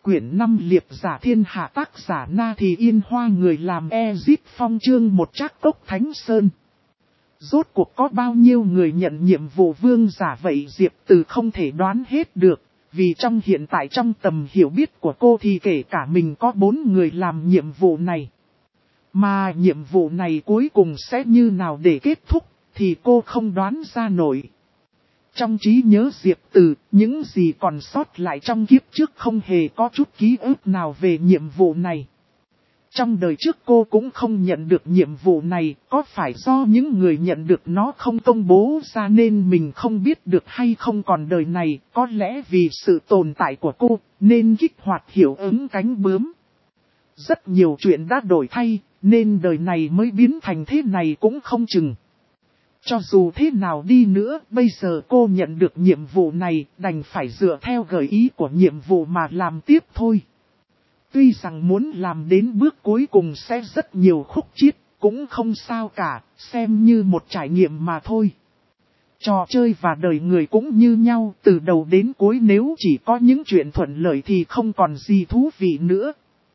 quyển 5 liệp giả thiên hạ tác giả Na Thì Yên Hoa người làm Ezip Phong chương một Trác Cốc Thánh Sơn. Rốt cuộc có bao nhiêu người nhận nhiệm vụ vương giả vậy Diệp Từ không thể đoán hết được, vì trong hiện tại trong tầm hiểu biết của cô thì kể cả mình có 4 người làm nhiệm vụ này. Mà nhiệm vụ này cuối cùng sẽ như nào để kết thúc, thì cô không đoán ra nổi. Trong trí nhớ Diệp Từ, những gì còn sót lại trong kiếp trước không hề có chút ký ức nào về nhiệm vụ này. Trong đời trước cô cũng không nhận được nhiệm vụ này, có phải do những người nhận được nó không công bố ra nên mình không biết được hay không, còn đời này có lẽ vì sự tồn tại của cô nên kích hoạt hiệu ứng cánh bướm. Rất nhiều chuyện đã đổi thay nên đời này mới biến thành thế này cũng không chừng. Cho dù thế nào đi nữa, bây giờ cô nhận được nhiệm vụ này, đành phải dựa theo gợi ý của nhiệm vụ mà làm tiếp thôi. Tuy rằng muốn làm đến bước cuối cùng sẽ rất nhiều khúc chiết, cũng không sao cả, xem như một trải nghiệm mà thôi. Trò chơi và đời người cũng như nhau, từ đầu đến cuối nếu chỉ có những chuyện thuận lợi thì không còn gì thú vị nữa.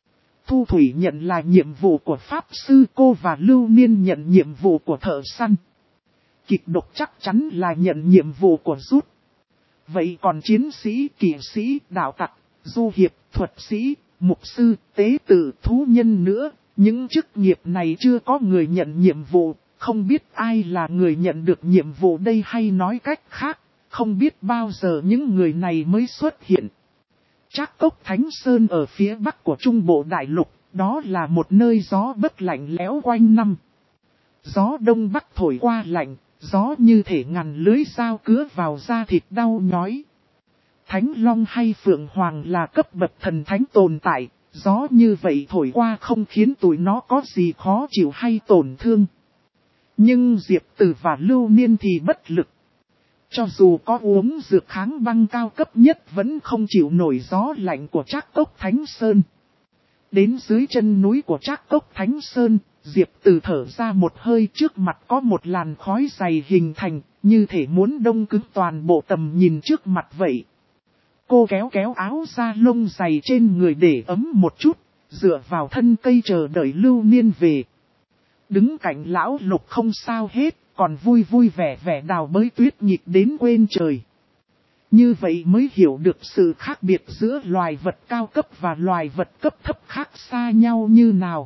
Thu Thủy nhận là nhiệm vụ của Pháp Sư, cô và Lưu Niên nhận nhiệm vụ của thợ săn. Kịch độc chắc chắn là nhận nhiệm vụ của Rút. Vậy còn chiến sĩ, kỵ sĩ, đạo tặc, du hiệp, thuật sĩ, mục sư, tế tử, thú nhân nữa, những chức nghiệp này chưa có người nhận nhiệm vụ, không biết ai là người nhận được nhiệm vụ đây, hay nói cách khác, không biết bao giờ những người này mới xuất hiện. Trác Cốc Thánh Sơn ở phía bắc của Trung Bộ Đại Lục, đó là một nơi gió bấc lạnh lẽo quanh năm. Gió đông bắc thổi qua lạnh, gió như thể ngằn lưới dao cứa vào da thịt đau nhói. Thánh Long hay Phượng Hoàng là cấp bậc thần thánh tồn tại, gió như vậy thổi qua không khiến tụi nó có gì khó chịu hay tổn thương. Nhưng Diệp Từ và Lưu Niên thì bất lực. Cho dù có uống dược kháng băng cao cấp nhất vẫn không chịu nổi gió lạnh của Trác Cốc Thánh Sơn. Đến dưới chân núi của Trác Cốc Thánh Sơn, Diệp Từ thở ra một hơi, trước mặt có một làn khói dày hình thành, như thể muốn đông cứng toàn bộ tầm nhìn trước mặt vậy. Cô kéo áo da lông dày trên người để ấm một chút, dựa vào thân cây chờ đợi Lưu Niên về. Đứng cạnh lão Lục không sao hết, còn vui vẻ đào bới tuyết nhịp đến quên trời. Như vậy mới hiểu được sự khác biệt giữa loài vật cao cấp và loài vật cấp thấp khác xa nhau như nào.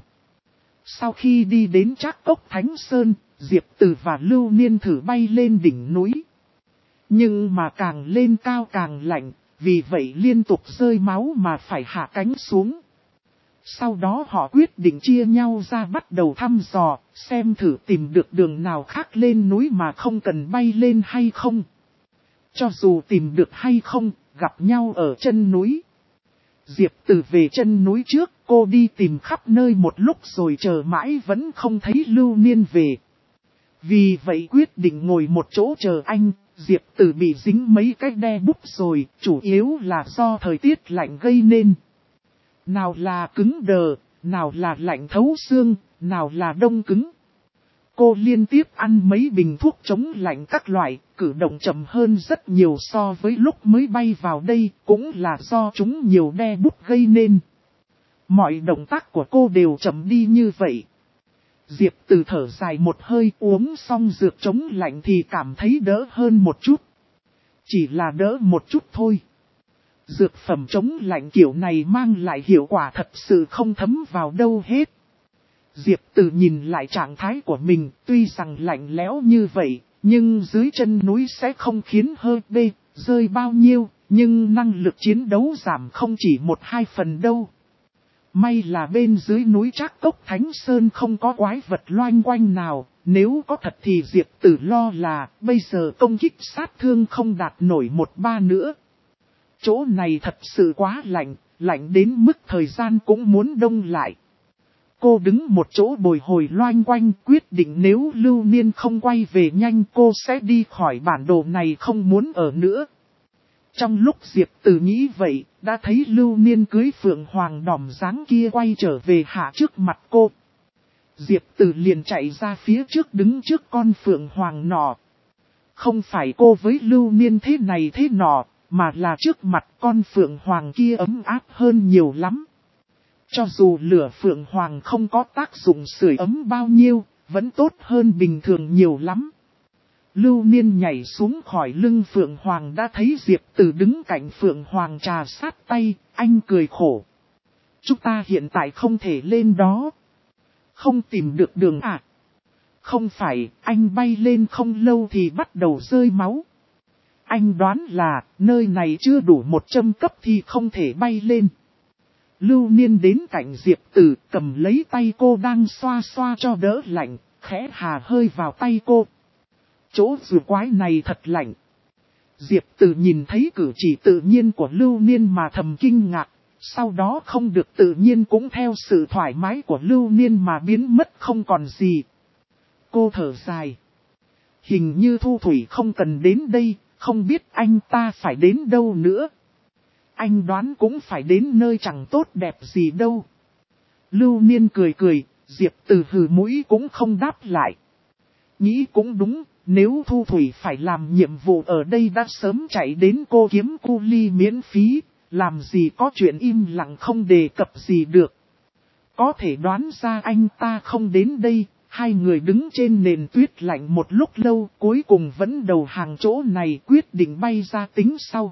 Sau khi đi đến Trác Cốc Thánh Sơn, Diệp Từ và Lưu Niên thử bay lên đỉnh núi. Nhưng mà càng lên cao càng lạnh, vì vậy liên tục rơi máu mà phải hạ cánh xuống. Sau đó họ quyết định chia nhau ra bắt đầu thăm dò, xem thử tìm được đường nào khác lên núi mà không cần bay lên hay không. Cho dù tìm được hay không, gặp nhau ở chân núi. Diệp Từ về chân núi trước, cô đi tìm khắp nơi một lúc rồi chờ mãi vẫn không thấy Lưu Niên về. Vì vậy quyết định ngồi một chỗ chờ anh. Diệp Từ bị dính mấy cái đe búp rồi, chủ yếu là do thời tiết lạnh gây nên. Nào là cứng đờ, nào là lạnh thấu xương, nào là đông cứng. Cô liên tiếp ăn mấy bình thuốc chống lạnh các loại, cử động chậm hơn rất nhiều so với lúc mới bay vào đây, cũng là do chúng nhiều đe búp gây nên. Mọi động tác của cô đều chậm đi như vậy. Diệp Từ thở dài một hơi, uống xong dược chống lạnh thì cảm thấy đỡ hơn một chút. Chỉ là đỡ một chút thôi. Dược phẩm chống lạnh kiểu này mang lại hiệu quả thật sự không thấm vào đâu hết. Diệp Từ nhìn lại trạng thái của mình, tuy rằng lạnh lẽo như vậy, nhưng dưới chân núi sẽ không khiến hơi bê, rơi bao nhiêu, nhưng năng lực chiến đấu giảm không chỉ 1-2 phần đâu. May là bên dưới núi Trác Cốc Thánh Sơn không có quái vật loanh quanh nào, nếu có thật thì Diệp Từ lo là bây giờ công kích sát thương không đạt nổi 1-3 nữa. Chỗ này thật sự quá lạnh, lạnh đến mức thời gian cũng muốn đông lại. Cô đứng một chỗ bồi hồi loanh quanh, quyết định nếu Lưu Niên không quay về nhanh cô sẽ đi khỏi bản đồ này, không muốn ở nữa. Trong lúc Diệp Từ nghĩ vậy, đã thấy Lưu Niên cưới Phượng Hoàng đỏm dáng kia quay trở về hạ trước mặt cô. Diệp Từ liền chạy ra phía trước đứng trước con Phượng Hoàng nọ. Không phải cô với Lưu Niên thế này thế nọ, mà là trước mặt con phượng hoàng kia ấm áp hơn nhiều lắm. Cho dù lửa phượng hoàng không có tác dụng sưởi ấm bao nhiêu, vẫn tốt hơn bình thường nhiều lắm. Lưu Niên nhảy xuống khỏi lưng phượng hoàng đã thấy Diệp Tử đứng cạnh phượng hoàng trà sát tay, anh cười khổ. Chúng ta hiện tại không thể lên đó. Không tìm được đường à? Không phải, anh bay lên không lâu thì bắt đầu rơi máu. Anh đoán là, nơi này chưa đủ 100 cấp thì không thể bay lên. Lưu Niên đến cạnh Diệp Tử, cầm lấy tay cô đang xoa xoa cho đỡ lạnh, khẽ hà hơi vào tay cô. Chỗ rùa quái này thật lạnh. Diệp Tử nhìn thấy cử chỉ tự nhiên của Lưu Niên mà thầm kinh ngạc, sau đó không được tự nhiên cũng theo sự thoải mái của Lưu Niên mà biến mất không còn gì. Cô thở dài. Hình như Thu Thủy không cần đến đây, không biết anh ta phải đến đâu nữa. Anh đoán cũng phải đến nơi chẳng tốt đẹp gì đâu. Lưu Niên cười cười, Diệp Tử hừ mũi cũng không đáp lại. Nghĩ cũng đúng, nếu Thu Thủy phải làm nhiệm vụ ở đây đã sớm chạy đến cô kiếm cu ly miễn phí, làm gì có chuyện im lặng không đề cập gì được. Có thể đoán ra anh ta không đến đây, hai người đứng trên nền tuyết lạnh một lúc lâu cuối cùng vẫn đầu hàng chỗ này quyết định bay ra tính sau.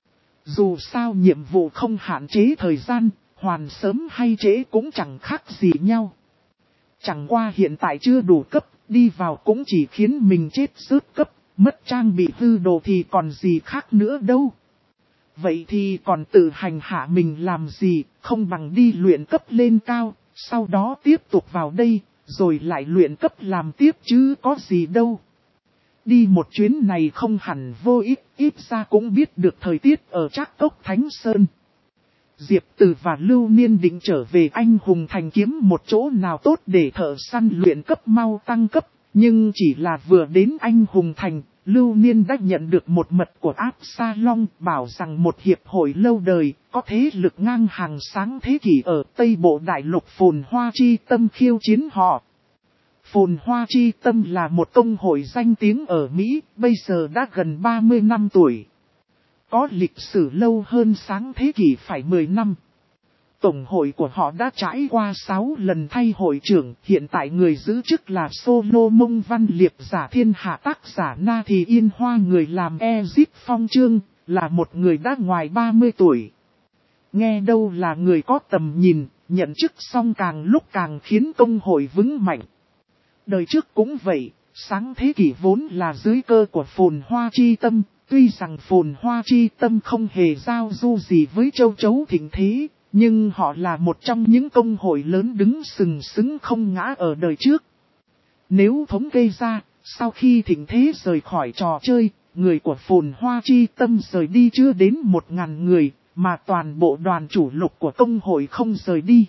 Dù sao nhiệm vụ không hạn chế thời gian, hoàn sớm hay trễ cũng chẳng khác gì nhau. Chẳng qua hiện tại chưa đủ cấp, đi vào cũng chỉ khiến mình chết rớt cấp, mất trang bị hư đồ thì còn gì khác nữa đâu. Vậy thì còn tự hành hạ mình làm gì, không bằng đi luyện cấp lên cao, sau đó tiếp tục vào đây, rồi lại luyện cấp làm tiếp chứ có gì đâu. Đi một chuyến này không hẳn vô ích, ít ra cũng biết được thời tiết ở Trác Cốc Thánh Sơn. Diệp Tử và Lưu Niên định trở về Anh Hùng Thành kiếm một chỗ nào tốt để thợ săn luyện cấp mau tăng cấp, nhưng chỉ là vừa đến Anh Hùng Thành, Lưu Niên đã nhận được một mật của Absalom bảo rằng một hiệp hội lâu đời, có thế lực ngang hàng sáng thế kỷ ở Tây Bộ Đại Lục Phồn Hoa Chi Tâm khiêu chiến họ. Phồn Hoa Chi Tâm là một công hội danh tiếng ở Mỹ, bây giờ đã gần 30 năm tuổi. Có lịch sử lâu hơn sáng thế kỷ phải 10 năm. Tổng hội của họ đã trải qua 6 lần thay hội trưởng, hiện tại người giữ chức là Solomon Văn Liệp giả thiên hạ tác giả Na Thì Yên Hoa người làm Ezip Phong Trương, là một người đã ngoài 30 tuổi. Nghe đâu là người có tầm nhìn, nhận chức xong càng lúc càng khiến công hội vững mạnh. Đời trước cũng vậy, sáng thế kỷ vốn là dưới cơ của Phồn Hoa Chi Tâm, tuy rằng Phồn Hoa Chi Tâm không hề giao du gì với châu chấu thịnh thế, nhưng họ là một trong những công hội lớn đứng sừng sững không ngã ở đời trước. Nếu thống kê ra, sau khi thịnh thế rời khỏi trò chơi, người của Phồn Hoa Chi Tâm rời đi chưa đến 1000 người, mà toàn bộ đoàn chủ lục của công hội không rời đi.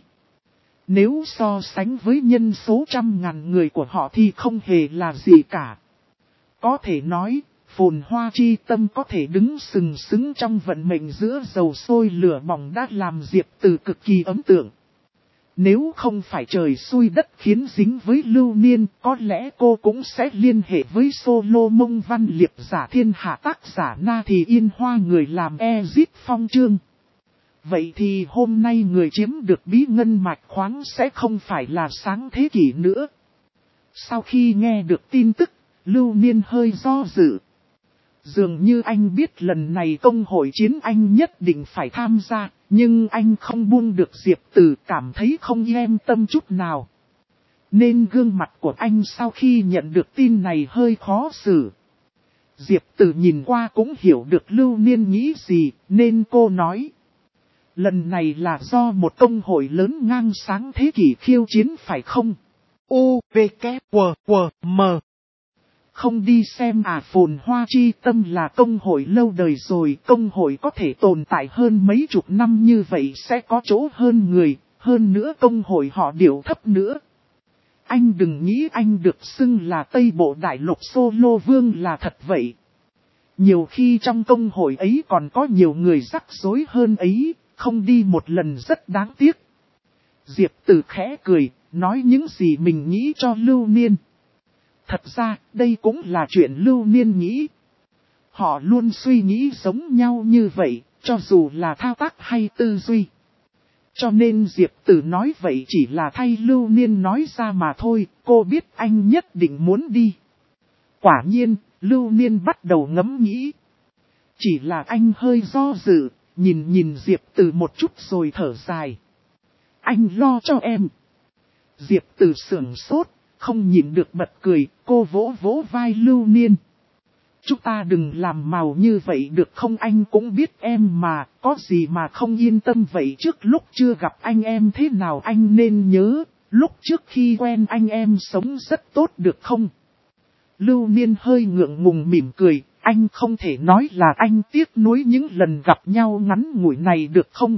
Nếu so sánh với nhân số 100.000 người của họ thì không hề là gì cả. Có thể nói, Phồn Hoa Chi Tâm có thể đứng sừng sững trong vận mệnh giữa dầu sôi lửa bỏng đã làm Diệp Tử cực kỳ ấn tượng. Nếu không phải trời xui đất khiến dính với Lưu Niên, có lẽ cô cũng sẽ liên hệ với Solomon Văn Liệp giả thiên hạ tác giả Na Thì Yên Hoa người làm Ezip Phong Trương. Vậy thì hôm nay người chiếm được bí ngân mạch khoáng sẽ không phải là sáng thế kỷ nữa. Sau khi nghe được tin tức, Lưu Niên hơi do dự. Dường như anh biết lần này công hội chiến anh nhất định phải tham gia, nhưng anh không buông được Diệp Tử, cảm thấy không yên tâm chút nào. Nên gương mặt của anh sau khi nhận được tin này hơi khó xử. Diệp Tử nhìn qua cũng hiểu được Lưu Niên nghĩ gì, nên cô nói. Lần này là do một công hội lớn ngang sáng thế kỷ khiêu chiến phải không? U, V, K, W, W, M. Không đi xem à? Phồn Hoa Chi Tâm là công hội lâu đời rồi, công hội có thể tồn tại hơn mấy chục năm như vậy sẽ có chỗ hơn người, hơn nữa công hội họ điệu thấp nữa. Anh đừng nghĩ anh được xưng là Tây Bộ Đại Lục Solo Vương là thật vậy. Nhiều khi trong công hội ấy còn có nhiều người rắc rối hơn ấy, không đi một lần rất đáng tiếc. Diệp Tử khẽ cười, nói những gì mình nghĩ cho Lưu Niên. Thật ra, đây cũng là chuyện Lưu Niên nghĩ. Họ luôn suy nghĩ giống nhau như vậy, cho dù là thao tác hay tư duy. Cho nên Diệp Tử nói vậy chỉ là thay Lưu Niên nói ra mà thôi, cô biết anh nhất định muốn đi. Quả nhiên, Lưu Niên bắt đầu ngẫm nghĩ. Chỉ là anh hơi do dự, nhìn Diệp Tử một chút rồi thở dài. Anh lo cho em. Diệp Tử sửng sốt, không nhịn được bật cười, cô vỗ vỗ vai Lưu Niên. Chúng ta đừng làm màu như vậy được không, anh cũng biết em mà, có gì mà không yên tâm vậy. Trước lúc chưa gặp anh em thế nào anh nên nhớ, lúc trước khi quen anh em sống rất tốt được không? Lưu Niên hơi ngượng ngùng mỉm cười, anh không thể nói là anh tiếc nuối những lần gặp nhau ngắn ngủi này được không?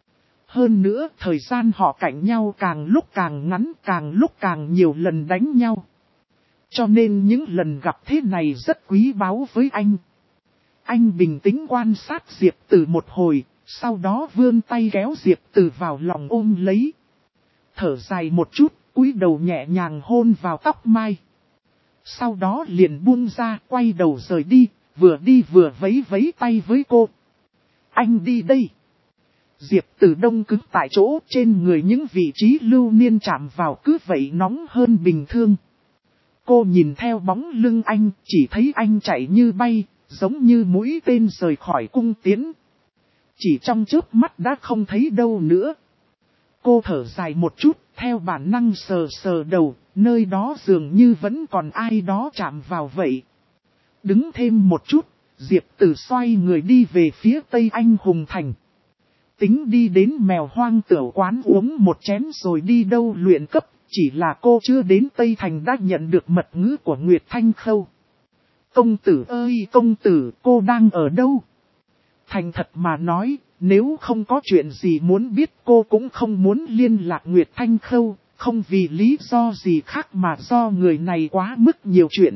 Hơn nữa, thời gian họ cạnh nhau càng lúc càng ngắn, càng lúc càng nhiều lần đánh nhau. Cho nên những lần gặp thế này rất quý báu với anh. Anh bình tĩnh quan sát Diệp Tử một hồi, sau đó vươn tay kéo Diệp Tử vào lòng ôm lấy. Thở dài một chút, cúi đầu nhẹ nhàng hôn vào tóc mai. Sau đó liền buông ra, quay đầu rời đi vừa vẫy vẫy tay với cô. Anh đi đây. Diệp Tử đông cứng tại chỗ, trên người những vị trí Lưu Niên chạm vào cứ vậy nóng hơn bình thường. Cô nhìn theo bóng lưng anh, chỉ thấy anh chạy như bay, giống như mũi tên rời khỏi cung tiễn. Chỉ trong chớp mắt đã không thấy đâu nữa. Cô thở dài một chút, theo bản năng sờ sờ đầu, nơi đó dường như vẫn còn ai đó chạm vào vậy. Đứng thêm một chút, Diệp Tử xoay người đi về phía Tây Anh Hùng Thành. Tính đi đến Mèo Hoang Tửu Quán uống một chén rồi đi đâu luyện cấp, chỉ là cô chưa đến Tây Thành đã nhận được mật ngữ của Nguyệt Thanh Khâu. Công tử ơi công tử, cô đang ở đâu? Thành thật mà nói, nếu không có chuyện gì muốn biết cô cũng không muốn liên lạc Nguyệt Thanh Khâu, không vì lý do gì khác mà do người này quá mức nhiều chuyện.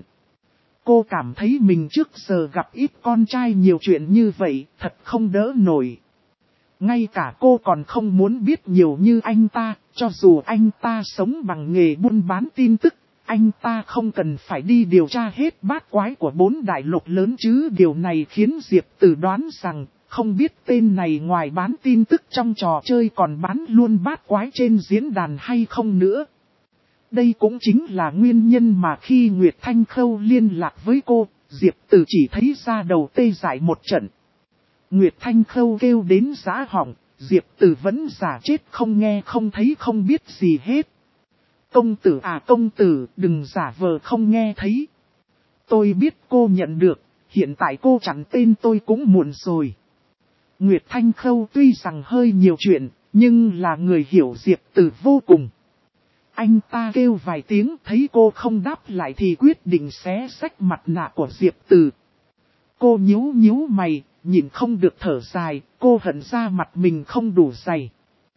Cô cảm thấy mình trước giờ gặp ít con trai nhiều chuyện như vậy, thật không đỡ nổi. Ngay cả cô còn không muốn biết nhiều như anh ta, cho dù anh ta sống bằng nghề buôn bán tin tức, anh ta không cần phải đi điều tra hết bát quái của 4 đại lục lớn chứ. Điều này khiến Diệp Tử đoán rằng, không biết tên này ngoài bán tin tức trong trò chơi còn bán luôn bát quái trên diễn đàn hay không nữa. Đây cũng chính là nguyên nhân mà khi Nguyệt Thanh Khâu liên lạc với cô, Diệp Tử chỉ thấy da đầu tê dại một trận. Nguyệt Thanh Khâu kêu đến giã họng, Diệp Tử vẫn giả chết không nghe không thấy không biết gì hết. Công tử à công tử, đừng giả vờ không nghe thấy. Tôi biết cô nhận được, hiện tại cô chặn tên tôi cũng muộn rồi. Nguyệt Thanh Khâu tuy rằng hơi nhiều chuyện, nhưng là người hiểu Diệp Tử vô cùng. Anh ta kêu vài tiếng, thấy cô không đáp lại thì quyết định xé xách mặt nạ của Diệp Tử. Cô nhíu mày, nhìn không được thở dài, cô hận ra mặt mình không đủ dày.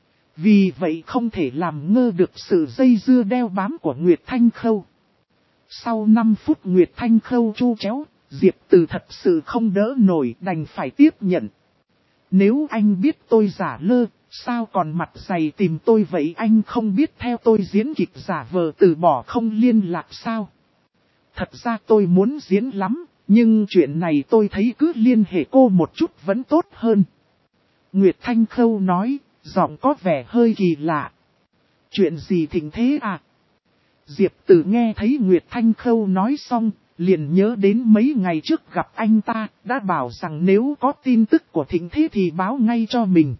Vì vậy không thể làm ngơ được sự dây dưa đeo bám của Nguyệt Thanh Khâu. Sau 5 phút Nguyệt Thanh Khâu chu chéo, Diệp Tử thật sự không đỡ nổi, đành phải tiếp nhận. Nếu anh biết tôi giả lơ, sao còn mặt dày tìm tôi vậy? Anh không biết theo tôi diễn kịch giả vờ từ bỏ không liên lạc sao? Thật ra tôi muốn diễn lắm, nhưng chuyện này tôi thấy cứ liên hệ cô một chút vẫn tốt hơn. Nguyệt Thanh Khâu nói, giọng có vẻ hơi kỳ lạ. Chuyện gì thịnh thế à? Diệp Tử nghe thấy Nguyệt Thanh Khâu nói xong, liền nhớ đến mấy ngày trước gặp anh ta, đã bảo rằng nếu có tin tức của thịnh thế thì báo ngay cho mình.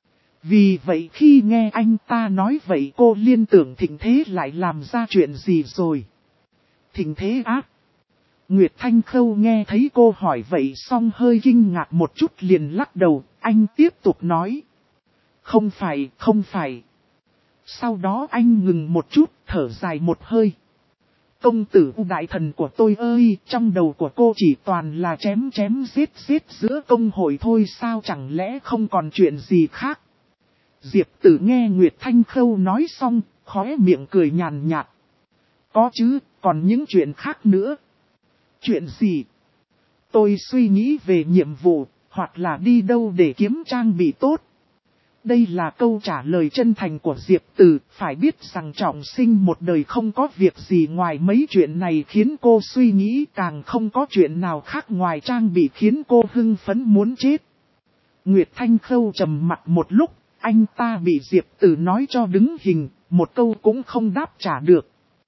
Vì vậy khi nghe anh ta nói vậy cô liên tưởng thịnh thế lại làm ra chuyện gì rồi. Thịnh thế á? Nguyệt Thanh Khâu nghe thấy cô hỏi vậy xong hơi kinh ngạc một chút liền lắc đầu, anh tiếp tục nói. Không phải. Sau đó anh ngừng một chút, thở dài một hơi. Công tử đại thần của tôi ơi, trong đầu của cô chỉ toàn là chém giết giữa công hội thôi sao, chẳng lẽ không còn chuyện gì khác? Diệp Tử nghe Nguyệt Thanh Khâu nói xong, khóe miệng cười nhàn nhạt. Có chứ, còn những chuyện khác nữa. Chuyện gì? Tôi suy nghĩ về nhiệm vụ, hoặc là đi đâu để kiếm trang bị tốt. Đây là câu trả lời chân thành của Diệp Từ, phải biết rằng trọng sinh một đời không có việc gì ngoài mấy chuyện này khiến cô suy nghĩ, càng không có chuyện nào khác ngoài trang bị khiến cô hưng phấn muốn chết. Nguyệt Thanh Khâu trầm mặt một lúc, anh ta bị Diệp Từ nói cho đứng hình, một câu cũng không đáp trả được.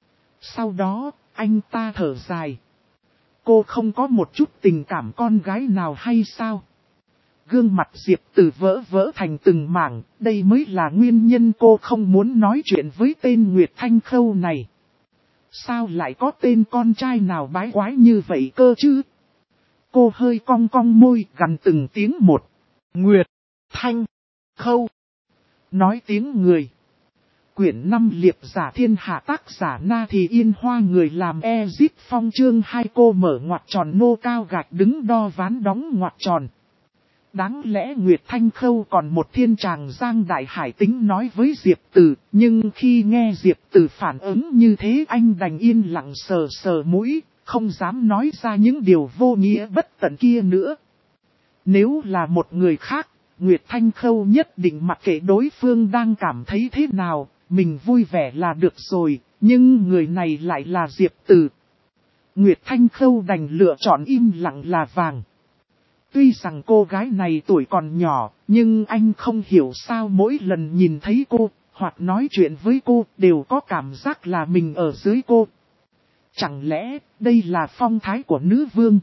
Sau đó, anh ta thở dài. Cô không có một chút tình cảm con gái nào hay sao? Gương mặt Diệp Từ vỡ vỡ thành từng mảng, đây mới là nguyên nhân cô không muốn nói chuyện với tên Nguyệt Thanh Khâu này. Sao lại có tên con trai nào bái quái như vậy cơ chứ? Cô hơi cong cong môi gằn từng tiếng một. Nguyệt Thanh Khâu. Nói tiếng người. Quyển 5 liệp giả thiên hạ tác giả Na Thì Yên Hoa người làm Ezip Phong chương 2 cô mở ngoặc tròn nô cao gạch đứng đo ván đóng ngoặc tròn. Đáng lẽ Nguyệt Thanh Khâu còn một thiên tràng giang đại hải tính nói với Diệp Từ, nhưng khi nghe Diệp Từ phản ứng như thế anh đành yên lặng sờ sờ mũi, không dám nói ra những điều vô nghĩa bất tận kia nữa. Nếu là một người khác, Nguyệt Thanh Khâu nhất định mặc kệ đối phương đang cảm thấy thế nào, mình vui vẻ là được rồi, nhưng người này lại là Diệp Từ. Nguyệt Thanh Khâu đành lựa chọn im lặng là vàng. Tuy rằng cô gái này tuổi còn nhỏ, nhưng anh không hiểu sao mỗi lần nhìn thấy cô, hoặc nói chuyện với cô, đều có cảm giác là mình ở dưới cô. Chẳng lẽ, đây là phong thái của nữ vương?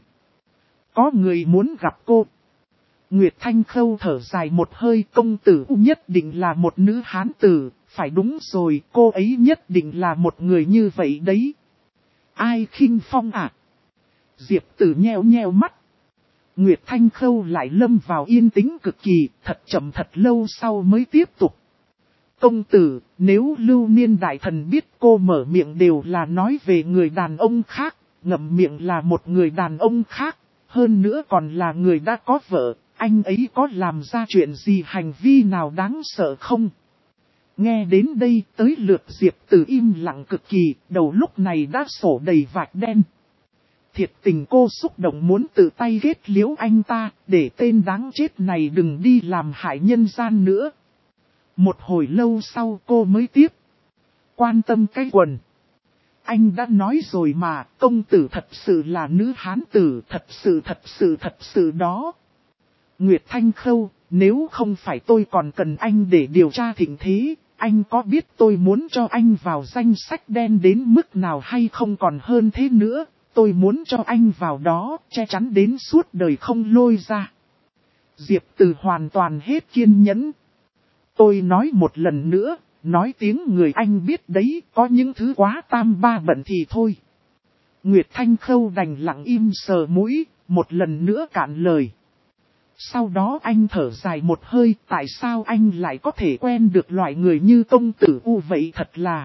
Có người muốn gặp cô. Nguyệt Thanh Khâu thở dài một hơi, công tử nhất định là một nữ hán tử, phải đúng rồi, cô ấy nhất định là một người như vậy đấy. Ai khinh phong à? Diệp Tử nheo nheo mắt. Nguyệt Thanh Khâu lại lâm vào yên tĩnh cực kỳ, thật chậm thật lâu sau mới tiếp tục. Công tử, nếu Lưu Niên đại thần biết cô mở miệng đều là nói về người đàn ông khác, ngậm miệng là một người đàn ông khác, hơn nữa còn là người đã có vợ, anh ấy có làm ra chuyện gì hành vi nào đáng sợ không? Nghe đến đây tới lượt Diệp Tử im lặng cực kỳ, đầu lúc này đã sổ đầy vạch đen. Thiệt tình cô xúc động muốn tự tay ghét liếu anh ta, để tên đáng chết này đừng đi làm hại nhân gian nữa. Một hồi lâu sau cô mới tiếp. Quan tâm cái quần. Anh đã nói rồi mà, công tử thật sự là nữ hán tử, thật sự đó. Nguyệt Thanh Khâu, nếu không phải tôi còn cần anh để điều tra thịnh thế, anh có biết tôi muốn cho anh vào danh sách đen đến mức nào hay không, còn hơn thế nữa. Tôi muốn cho anh vào đó, che chắn đến suốt đời không lôi ra. Diệp Từ hoàn toàn hết kiên nhẫn. Tôi nói một lần nữa, nói tiếng người anh biết đấy, có những thứ quá tam ba bận thì thôi. Nguyệt Thanh Khâu đành lặng im sờ mũi, một lần nữa cạn lời. Sau đó anh thở dài một hơi, tại sao anh lại có thể quen được loại người như công tử U vậy thật là.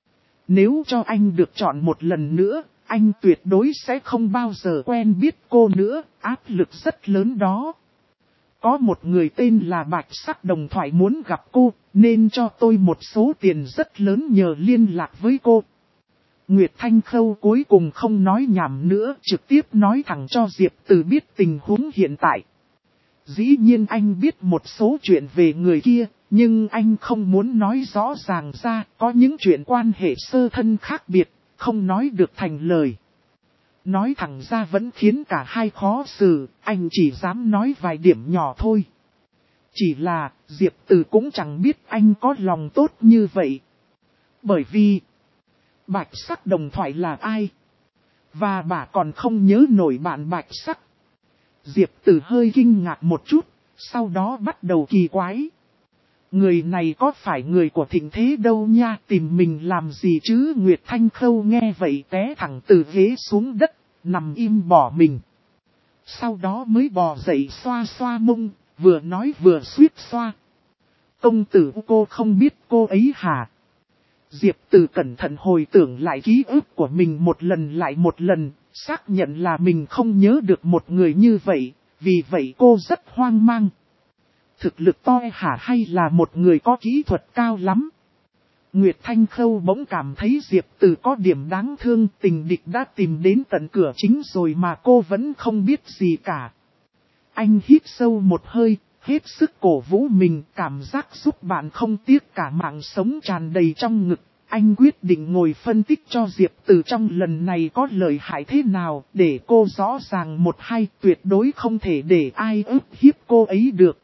Nếu cho anh được chọn một lần nữa, anh tuyệt đối sẽ không bao giờ quen biết cô nữa, áp lực rất lớn đó. Có một người tên là Bạch Sắc Đồng Thoại muốn gặp cô, nên cho tôi một số tiền rất lớn nhờ liên lạc với cô. Nguyệt Thanh Khâu cuối cùng không nói nhảm nữa, trực tiếp nói thẳng cho Diệp Từ biết tình huống hiện tại. Dĩ nhiên anh biết một số chuyện về người kia, nhưng anh không muốn nói rõ ràng ra, có những chuyện quan hệ sơ thân khác biệt, không nói được thành lời. Nói thẳng ra vẫn khiến cả hai khó xử, anh chỉ dám nói vài điểm nhỏ thôi. Chỉ là, Diệp Từ cũng chẳng biết anh có lòng tốt như vậy. Bởi vì, Bạch Sắc Đồng Thoại là ai? Và bà còn không nhớ nổi bạn Bạch Sắc. Diệp Từ hơi kinh ngạc một chút, sau đó bắt đầu kỳ quái. Người này có phải người của thịnh thế đâu nha, tìm mình làm gì chứ? Nguyệt Thanh Khâu nghe vậy té thẳng từ ghế xuống đất, nằm im bỏ mình. Sau đó mới bò dậy xoa xoa mông, vừa nói vừa suýt xoa. Công tử cô không biết cô ấy hả? Diệp Từ cẩn thận hồi tưởng lại ký ức của mình một lần lại một lần, xác nhận là mình không nhớ được một người như vậy, vì vậy cô rất hoang mang. Thực lực to hả hay là một người có kỹ thuật cao lắm? Nguyệt Thanh Khâu bỗng cảm thấy Diệp Từ có điểm đáng thương, tình địch đã tìm đến tận cửa chính rồi mà cô vẫn không biết gì cả. Anh hít sâu một hơi, hết sức cổ vũ mình, cảm giác giúp bạn không tiếc cả mạng sống tràn đầy trong ngực. Anh quyết định ngồi phân tích cho Diệp Từ trong lần này có lợi hại thế nào, để cô rõ ràng một hai, tuyệt đối không thể để ai ức hiếp cô ấy được.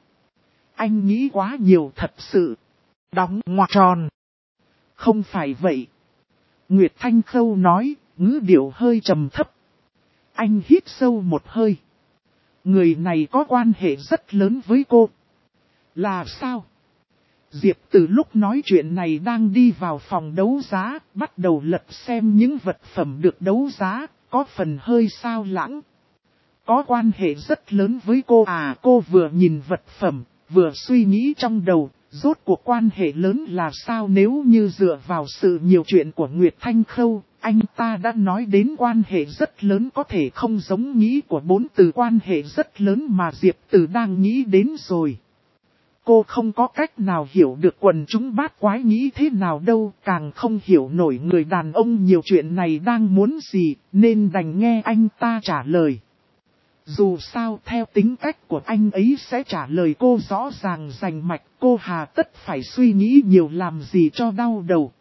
Anh nghĩ quá nhiều thật sự. Đóng ngoặc tròn. Không phải vậy. Nguyệt Thanh Khâu nói, ngữ điệu hơi trầm thấp. Anh hít sâu một hơi. Người này có quan hệ rất lớn với cô. Là sao? Diệp Từ lúc nói chuyện này đang đi vào phòng đấu giá, bắt đầu lật xem những vật phẩm được đấu giá, có phần hơi sao lãng. Có quan hệ rất lớn với cô à? Cô vừa nhìn vật phẩm, vừa suy nghĩ trong đầu, rốt cuộc quan hệ lớn là sao? Nếu như dựa vào sự nhiều chuyện của Nguyệt Thanh Khâu, anh ta đã nói đến quan hệ rất lớn, có thể không giống nghĩ của 4 từ quan hệ rất lớn mà Diệp Từ đang nghĩ đến rồi. Cô không có cách nào hiểu được quần chúng bát quái nghĩ thế nào đâu, càng không hiểu nổi người đàn ông nhiều chuyện này đang muốn gì, nên đành nghe anh ta trả lời. Dù sao theo tính cách của anh ấy sẽ trả lời cô rõ ràng rành mạch, cô hà tất phải suy nghĩ nhiều làm gì cho đau đầu.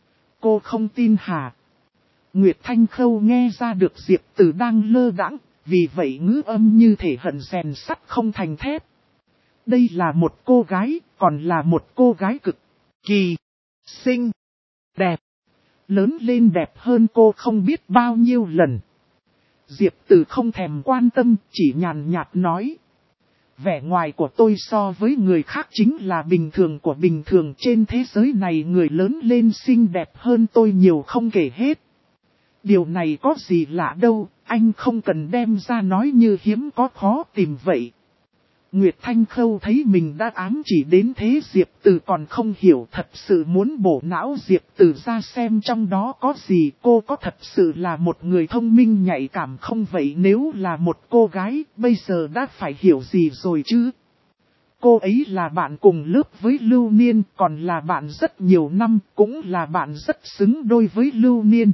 Cô không tin hả? Nguyệt Thanh Khâu nghe ra được Diệp Từ đang lơ đãng, vì vậy ngữ âm như thể hận rèn sắt không thành thép. Đây là một cô gái, còn là một cô gái cực kỳ xinh, đẹp, lớn lên đẹp hơn cô không biết bao nhiêu lần. Diệp Từ không thèm quan tâm, chỉ nhàn nhạt nói. Vẻ ngoài của tôi so với người khác chính là bình thường của bình thường, trên thế giới này người lớn lên xinh đẹp hơn tôi nhiều không kể hết. Điều này có gì lạ đâu, anh không cần đem ra nói như hiếm có khó tìm vậy. Nguyệt Thanh Khâu thấy mình đã ám chỉ đến thế, Diệp Từ còn không hiểu, thật sự muốn bổ não Diệp Từ ra xem trong đó có gì. Cô có thật sự là một người thông minh nhạy cảm không vậy? Nếu là một cô gái, bây giờ đã phải hiểu gì rồi chứ? Cô ấy là bạn cùng lớp với Lưu Niên, còn là bạn rất nhiều năm, cũng là bạn rất xứng đôi với Lưu Niên.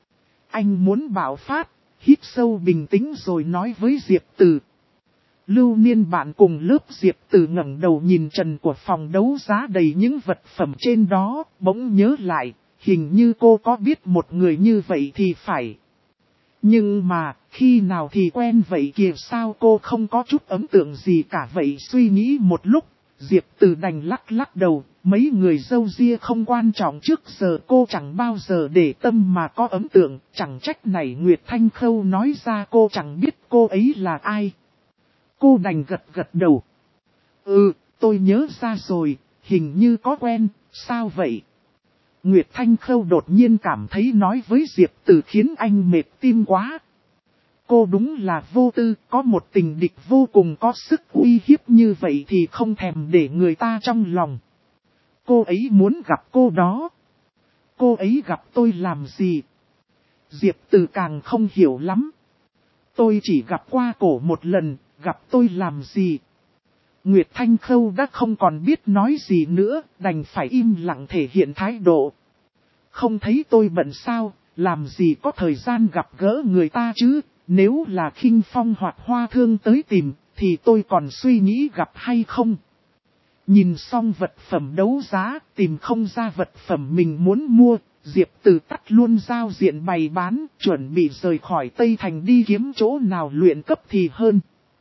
Anh muốn bạo phát, hít sâu bình tĩnh rồi nói với Diệp Từ. Lưu Niên bạn cùng lớp. Diệp Từ ngẩng đầu nhìn trần của phòng đấu giá đầy những vật phẩm trên đó, bỗng nhớ lại, hình như cô có biết một người như vậy thì phải. Nhưng mà, khi nào thì quen vậy kìa, sao cô không có chút ấn tượng gì cả vậy? Suy nghĩ một lúc, Diệp Từ đành lắc lắc đầu, mấy người râu ria không quan trọng, trước giờ cô chẳng bao giờ để tâm mà có ấn tượng, chẳng trách này Nguyệt Thanh Khâu nói ra cô chẳng biết cô ấy là ai. Cô đành gật gật đầu. Tôi nhớ ra rồi, hình như có quen, sao vậy? Nguyệt Thanh Khâu đột nhiên cảm thấy nói với Diệp Từ khiến anh mệt tim quá. Cô đúng là vô tư, có một tình địch vô cùng có sức uy hiếp như vậy thì không thèm để người ta trong lòng. Cô ấy muốn gặp cô đó. Cô ấy gặp tôi làm gì? Diệp Từ càng không hiểu lắm. Tôi chỉ gặp qua cổ một lần, gặp tôi làm gì? Nguyệt Thanh Khâu đã không còn biết nói gì nữa, đành phải im lặng thể hiện thái độ. Không thấy tôi bận sao, làm gì có thời gian gặp gỡ người ta chứ? Nếu là Khinh Phong hoặc Hoa Thương tới tìm, thì tôi còn suy nghĩ gặp hay không. Nhìn xong vật phẩm đấu giá, tìm không ra vật phẩm mình muốn mua, Diệp Từ tắt luôn giao diện bày bán, chuẩn bị rời khỏi Tây Thành đi kiếm chỗ nào luyện cấp thì hơn.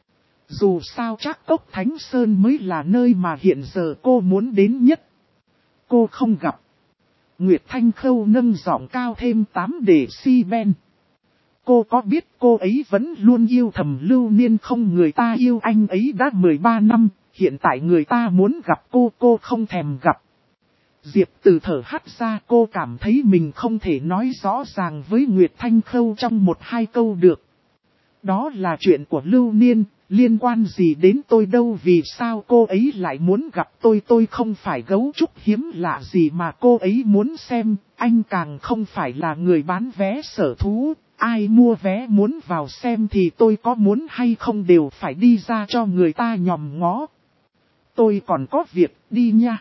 Dù sao Trác Cốc Thánh Sơn mới là nơi mà hiện giờ cô muốn đến nhất. Cô không gặp. Nguyệt Thanh Khâu nâng giọng cao thêm 8 decibel. Cô có biết cô ấy vẫn luôn yêu thầm Lưu Niên không? Người ta yêu anh ấy đã 13 năm, hiện tại người ta muốn gặp cô không thèm gặp. Diệp Từ thở hắt ra, cô cảm thấy mình không thể nói rõ ràng với Nguyệt Thanh Khâu trong 1-2 câu được. Đó là chuyện của Lưu Niên, liên quan gì đến tôi đâu? Vì sao cô ấy lại muốn gặp tôi không phải gấu trúc hiếm lạ gì mà cô ấy muốn xem, anh càng không phải là người bán vé sở thú, ai mua vé muốn vào xem thì tôi có muốn hay không đều phải đi ra cho người ta nhòm ngó. Tôi còn có việc, đi nha.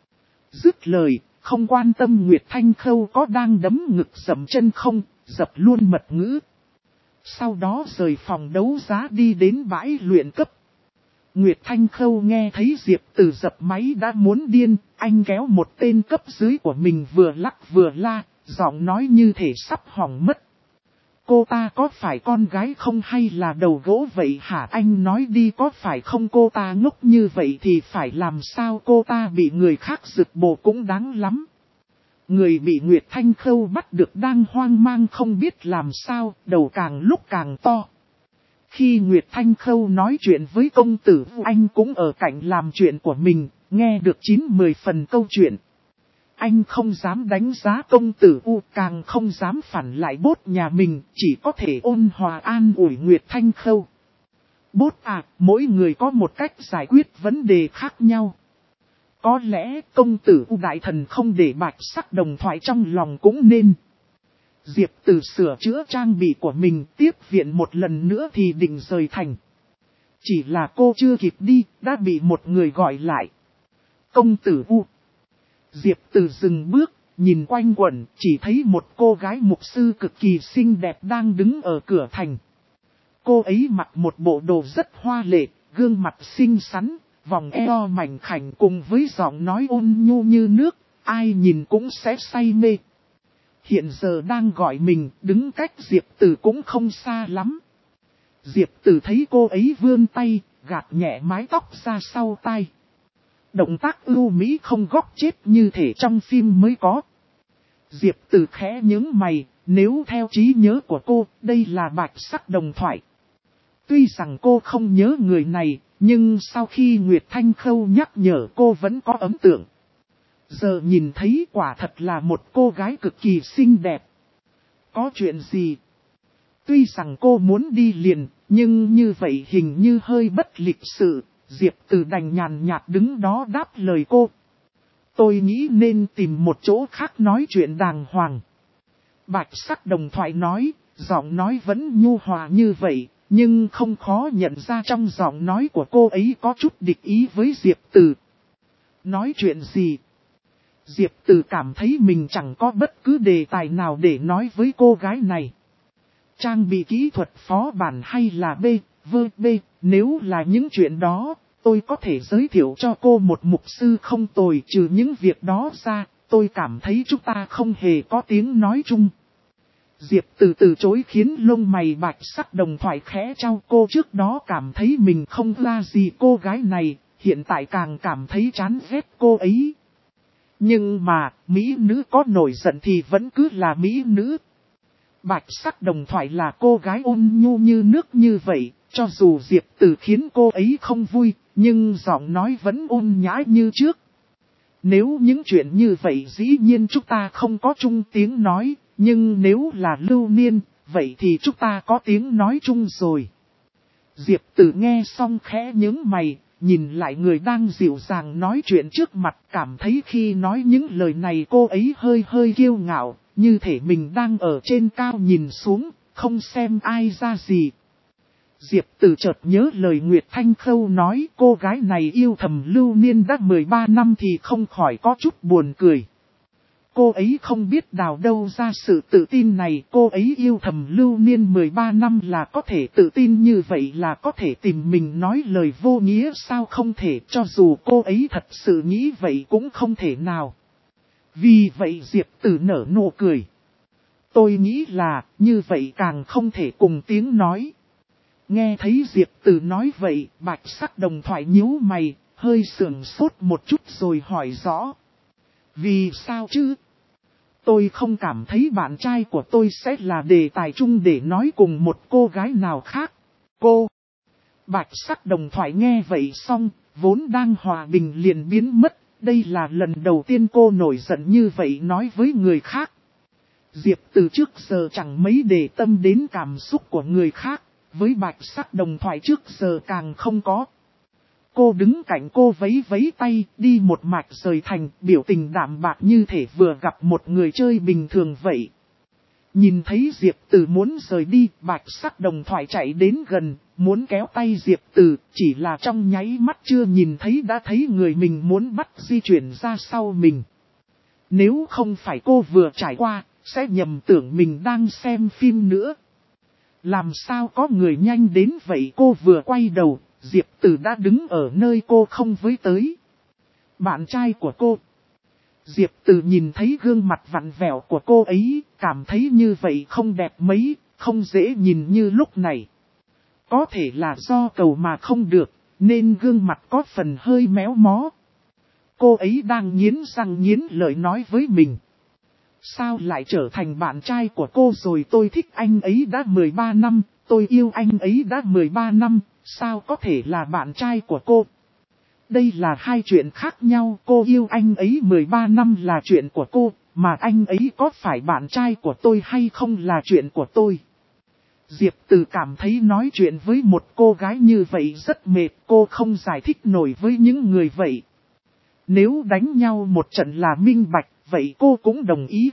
Dứt lời, không quan tâm Nguyệt Thanh Khâu có đang đấm ngực dậm chân không, dập luôn mật ngữ. Sau đó rời phòng đấu giá đi đến bãi luyện cấp. Nguyệt Thanh Khâu nghe thấy Diệp Từ dập máy đã muốn điên, anh kéo một tên cấp dưới của mình vừa lắc vừa la, giọng nói như thể sắp hỏng mất. Cô ta có phải con gái không hay là đầu gỗ vậy hả? Anh nói đi, có phải không? Cô ta ngốc như vậy thì phải làm sao? Cô ta bị người khác rực bồ cũng đáng lắm. Người bị Nguyệt Thanh Khâu bắt được đang hoang mang không biết làm sao, đầu càng lúc càng to. Khi Nguyệt Thanh Khâu nói chuyện với công tử, anh cũng ở cạnh làm chuyện của mình, nghe được 9-10 phần câu chuyện. Anh không dám đánh giá công tử U, càng không dám phản lại bốt nhà mình, chỉ có thể ôn hòa an ủi Nguyệt Thanh Khâu. Bốt à, mỗi người có một cách giải quyết vấn đề khác nhau. Có lẽ công tử U đại thần không để Bạch Sắc Đồng Thoại trong lòng cũng nên. Diệp Từ sửa chữa trang bị của mình, tiếp viện một lần nữa thì định rời thành. Chỉ là cô chưa kịp đi, đã bị một người gọi lại. Công tử U. Diệp Từ dừng bước, nhìn quanh quẩn, chỉ thấy một cô gái mục sư cực kỳ xinh đẹp đang đứng ở cửa thành. Cô ấy mặc một bộ đồ rất hoa lệ, gương mặt xinh xắn, vòng eo mảnh khảnh cùng với giọng nói ôn nhu như nước, ai nhìn cũng sẽ say mê. Hiện giờ đang gọi mình, đứng cách Diệp Từ cũng không xa lắm. Diệp Từ thấy cô ấy vươn tay, gạt nhẹ mái tóc ra sau tai. Động tác ưu mỹ không góc chết như thể trong phim mới có. Diệp Từ khẽ nhướng mày, nếu theo trí nhớ của cô, đây là Bạch Sắc Đồng Thoại. Tuy rằng cô không nhớ người này, nhưng sau khi Nguyệt Thanh Khâu nhắc nhở cô vẫn có ấn tượng. Giờ nhìn thấy quả thật là một cô gái cực kỳ xinh đẹp. Có chuyện gì? Tuy rằng cô muốn đi liền, nhưng như vậy hình như hơi bất lịch sự. Diệp Từ đành nhàn nhạt đứng đó đáp lời cô. Tôi nghĩ nên tìm một chỗ khác nói chuyện đàng hoàng. Bạch Sắc Đồng Thoại nói, giọng nói vẫn nhu hòa như vậy, nhưng không khó nhận ra trong giọng nói của cô ấy có chút địch ý với Diệp Từ. Nói chuyện gì? Diệp Từ cảm thấy mình chẳng có bất cứ đề tài nào để nói với cô gái này. Trang bị kỹ thuật phó bản hay là B, nếu là những chuyện đó, tôi có thể giới thiệu cho cô một mục sư không tồi. Trừ những việc đó ra, tôi cảm thấy chúng ta không hề có tiếng nói chung. Diệp từ chối khiến lông mày Bạch Sắc Đồng Thoại khẽ trao. Cô trước đó cảm thấy mình không ra gì cô gái này, hiện tại càng cảm thấy chán ghét cô ấy. Nhưng mà, mỹ nữ có nổi giận thì vẫn cứ là mỹ nữ. Bạch Sắc Đồng Thoại là cô gái ôn nhu như nước như vậy, cho dù Diệp Từ khiến cô ấy không vui, nhưng giọng nói vẫn ôn nhã như trước. Nếu những chuyện như vậy dĩ nhiên chúng ta không có chung tiếng nói, nhưng nếu là lưu niên, vậy thì chúng ta có tiếng nói chung rồi. Diệp Từ nghe xong khẽ nhướng mày, nhìn lại người đang dịu dàng nói chuyện trước mặt, cảm thấy khi nói những lời này cô ấy hơi kiêu ngạo, như thể mình đang ở trên cao nhìn xuống, không xem ai ra gì. Diệp Từ chợt nhớ lời Nguyệt Thanh Khâu nói cô gái này yêu thầm lưu niên đã 13 năm thì không khỏi có chút buồn cười. Cô ấy không biết đào đâu ra sự tự tin này, cô ấy yêu thầm lưu niên 13 năm là có thể tự tin như vậy, là có thể tìm mình nói lời vô nghĩa sao? Không thể, cho dù cô ấy thật sự nghĩ vậy cũng không thể nào. Vì vậy Diệp Từ nở nụ cười. Tôi nghĩ là như vậy càng không thể cùng tiếng nói. Nghe thấy Diệp Từ nói vậy, Bạch Sắc Đồng Thoại nhíu mày, hơi sườn sốt một chút rồi hỏi rõ. Vì sao chứ? Tôi không cảm thấy bạn trai của tôi sẽ là đề tài chung để nói cùng một cô gái nào khác. Cô! Bạch Sắc Đồng Thoại nghe vậy xong, vốn đang hòa bình liền biến mất. Đây là lần đầu tiên cô nổi giận như vậy nói với người khác. Diệp Từ trước giờ chẳng mấy để tâm đến cảm xúc của người khác, với Bạch Sắc Đồng Thoại trước giờ càng không có. Cô đứng cạnh cô vẫy vẫy tay, đi một mạch rời thành, biểu tình đạm bạc như thể vừa gặp một người chơi bình thường vậy. Nhìn thấy Diệp Từ muốn rời đi, Bạch Sắc Đồng Thoại chạy đến gần, muốn kéo tay Diệp Từ, chỉ là trong nháy mắt chưa nhìn thấy đã thấy người mình muốn bắt di chuyển ra sau mình. Nếu không phải cô vừa trải qua, sẽ nhầm tưởng mình đang xem phim nữa. Làm sao có người nhanh đến vậy? Cô vừa quay đầu, Diệp Từ đã đứng ở nơi cô không với tới. Bạn trai của cô. Diệp Từ nhìn thấy gương mặt vặn vẹo của cô ấy, cảm thấy như vậy không đẹp mấy, không dễ nhìn như lúc này. Có thể là do cầu mà không được, nên gương mặt có phần hơi méo mó. Cô ấy đang nghiến răng nghiến lợi nói với mình. Sao lại trở thành bạn trai của cô rồi, tôi thích anh ấy đã 13 năm, tôi yêu anh ấy đã 13 năm, sao có thể là bạn trai của cô? Đây là hai chuyện khác nhau, cô yêu anh ấy 13 năm là chuyện của cô, mà anh ấy có phải bạn trai của tôi hay không là chuyện của tôi. Diệp Từ cảm thấy nói chuyện với một cô gái như vậy rất mệt, cô không giải thích nổi với những người vậy. Nếu đánh nhau một trận là minh bạch, vậy cô cũng đồng ý.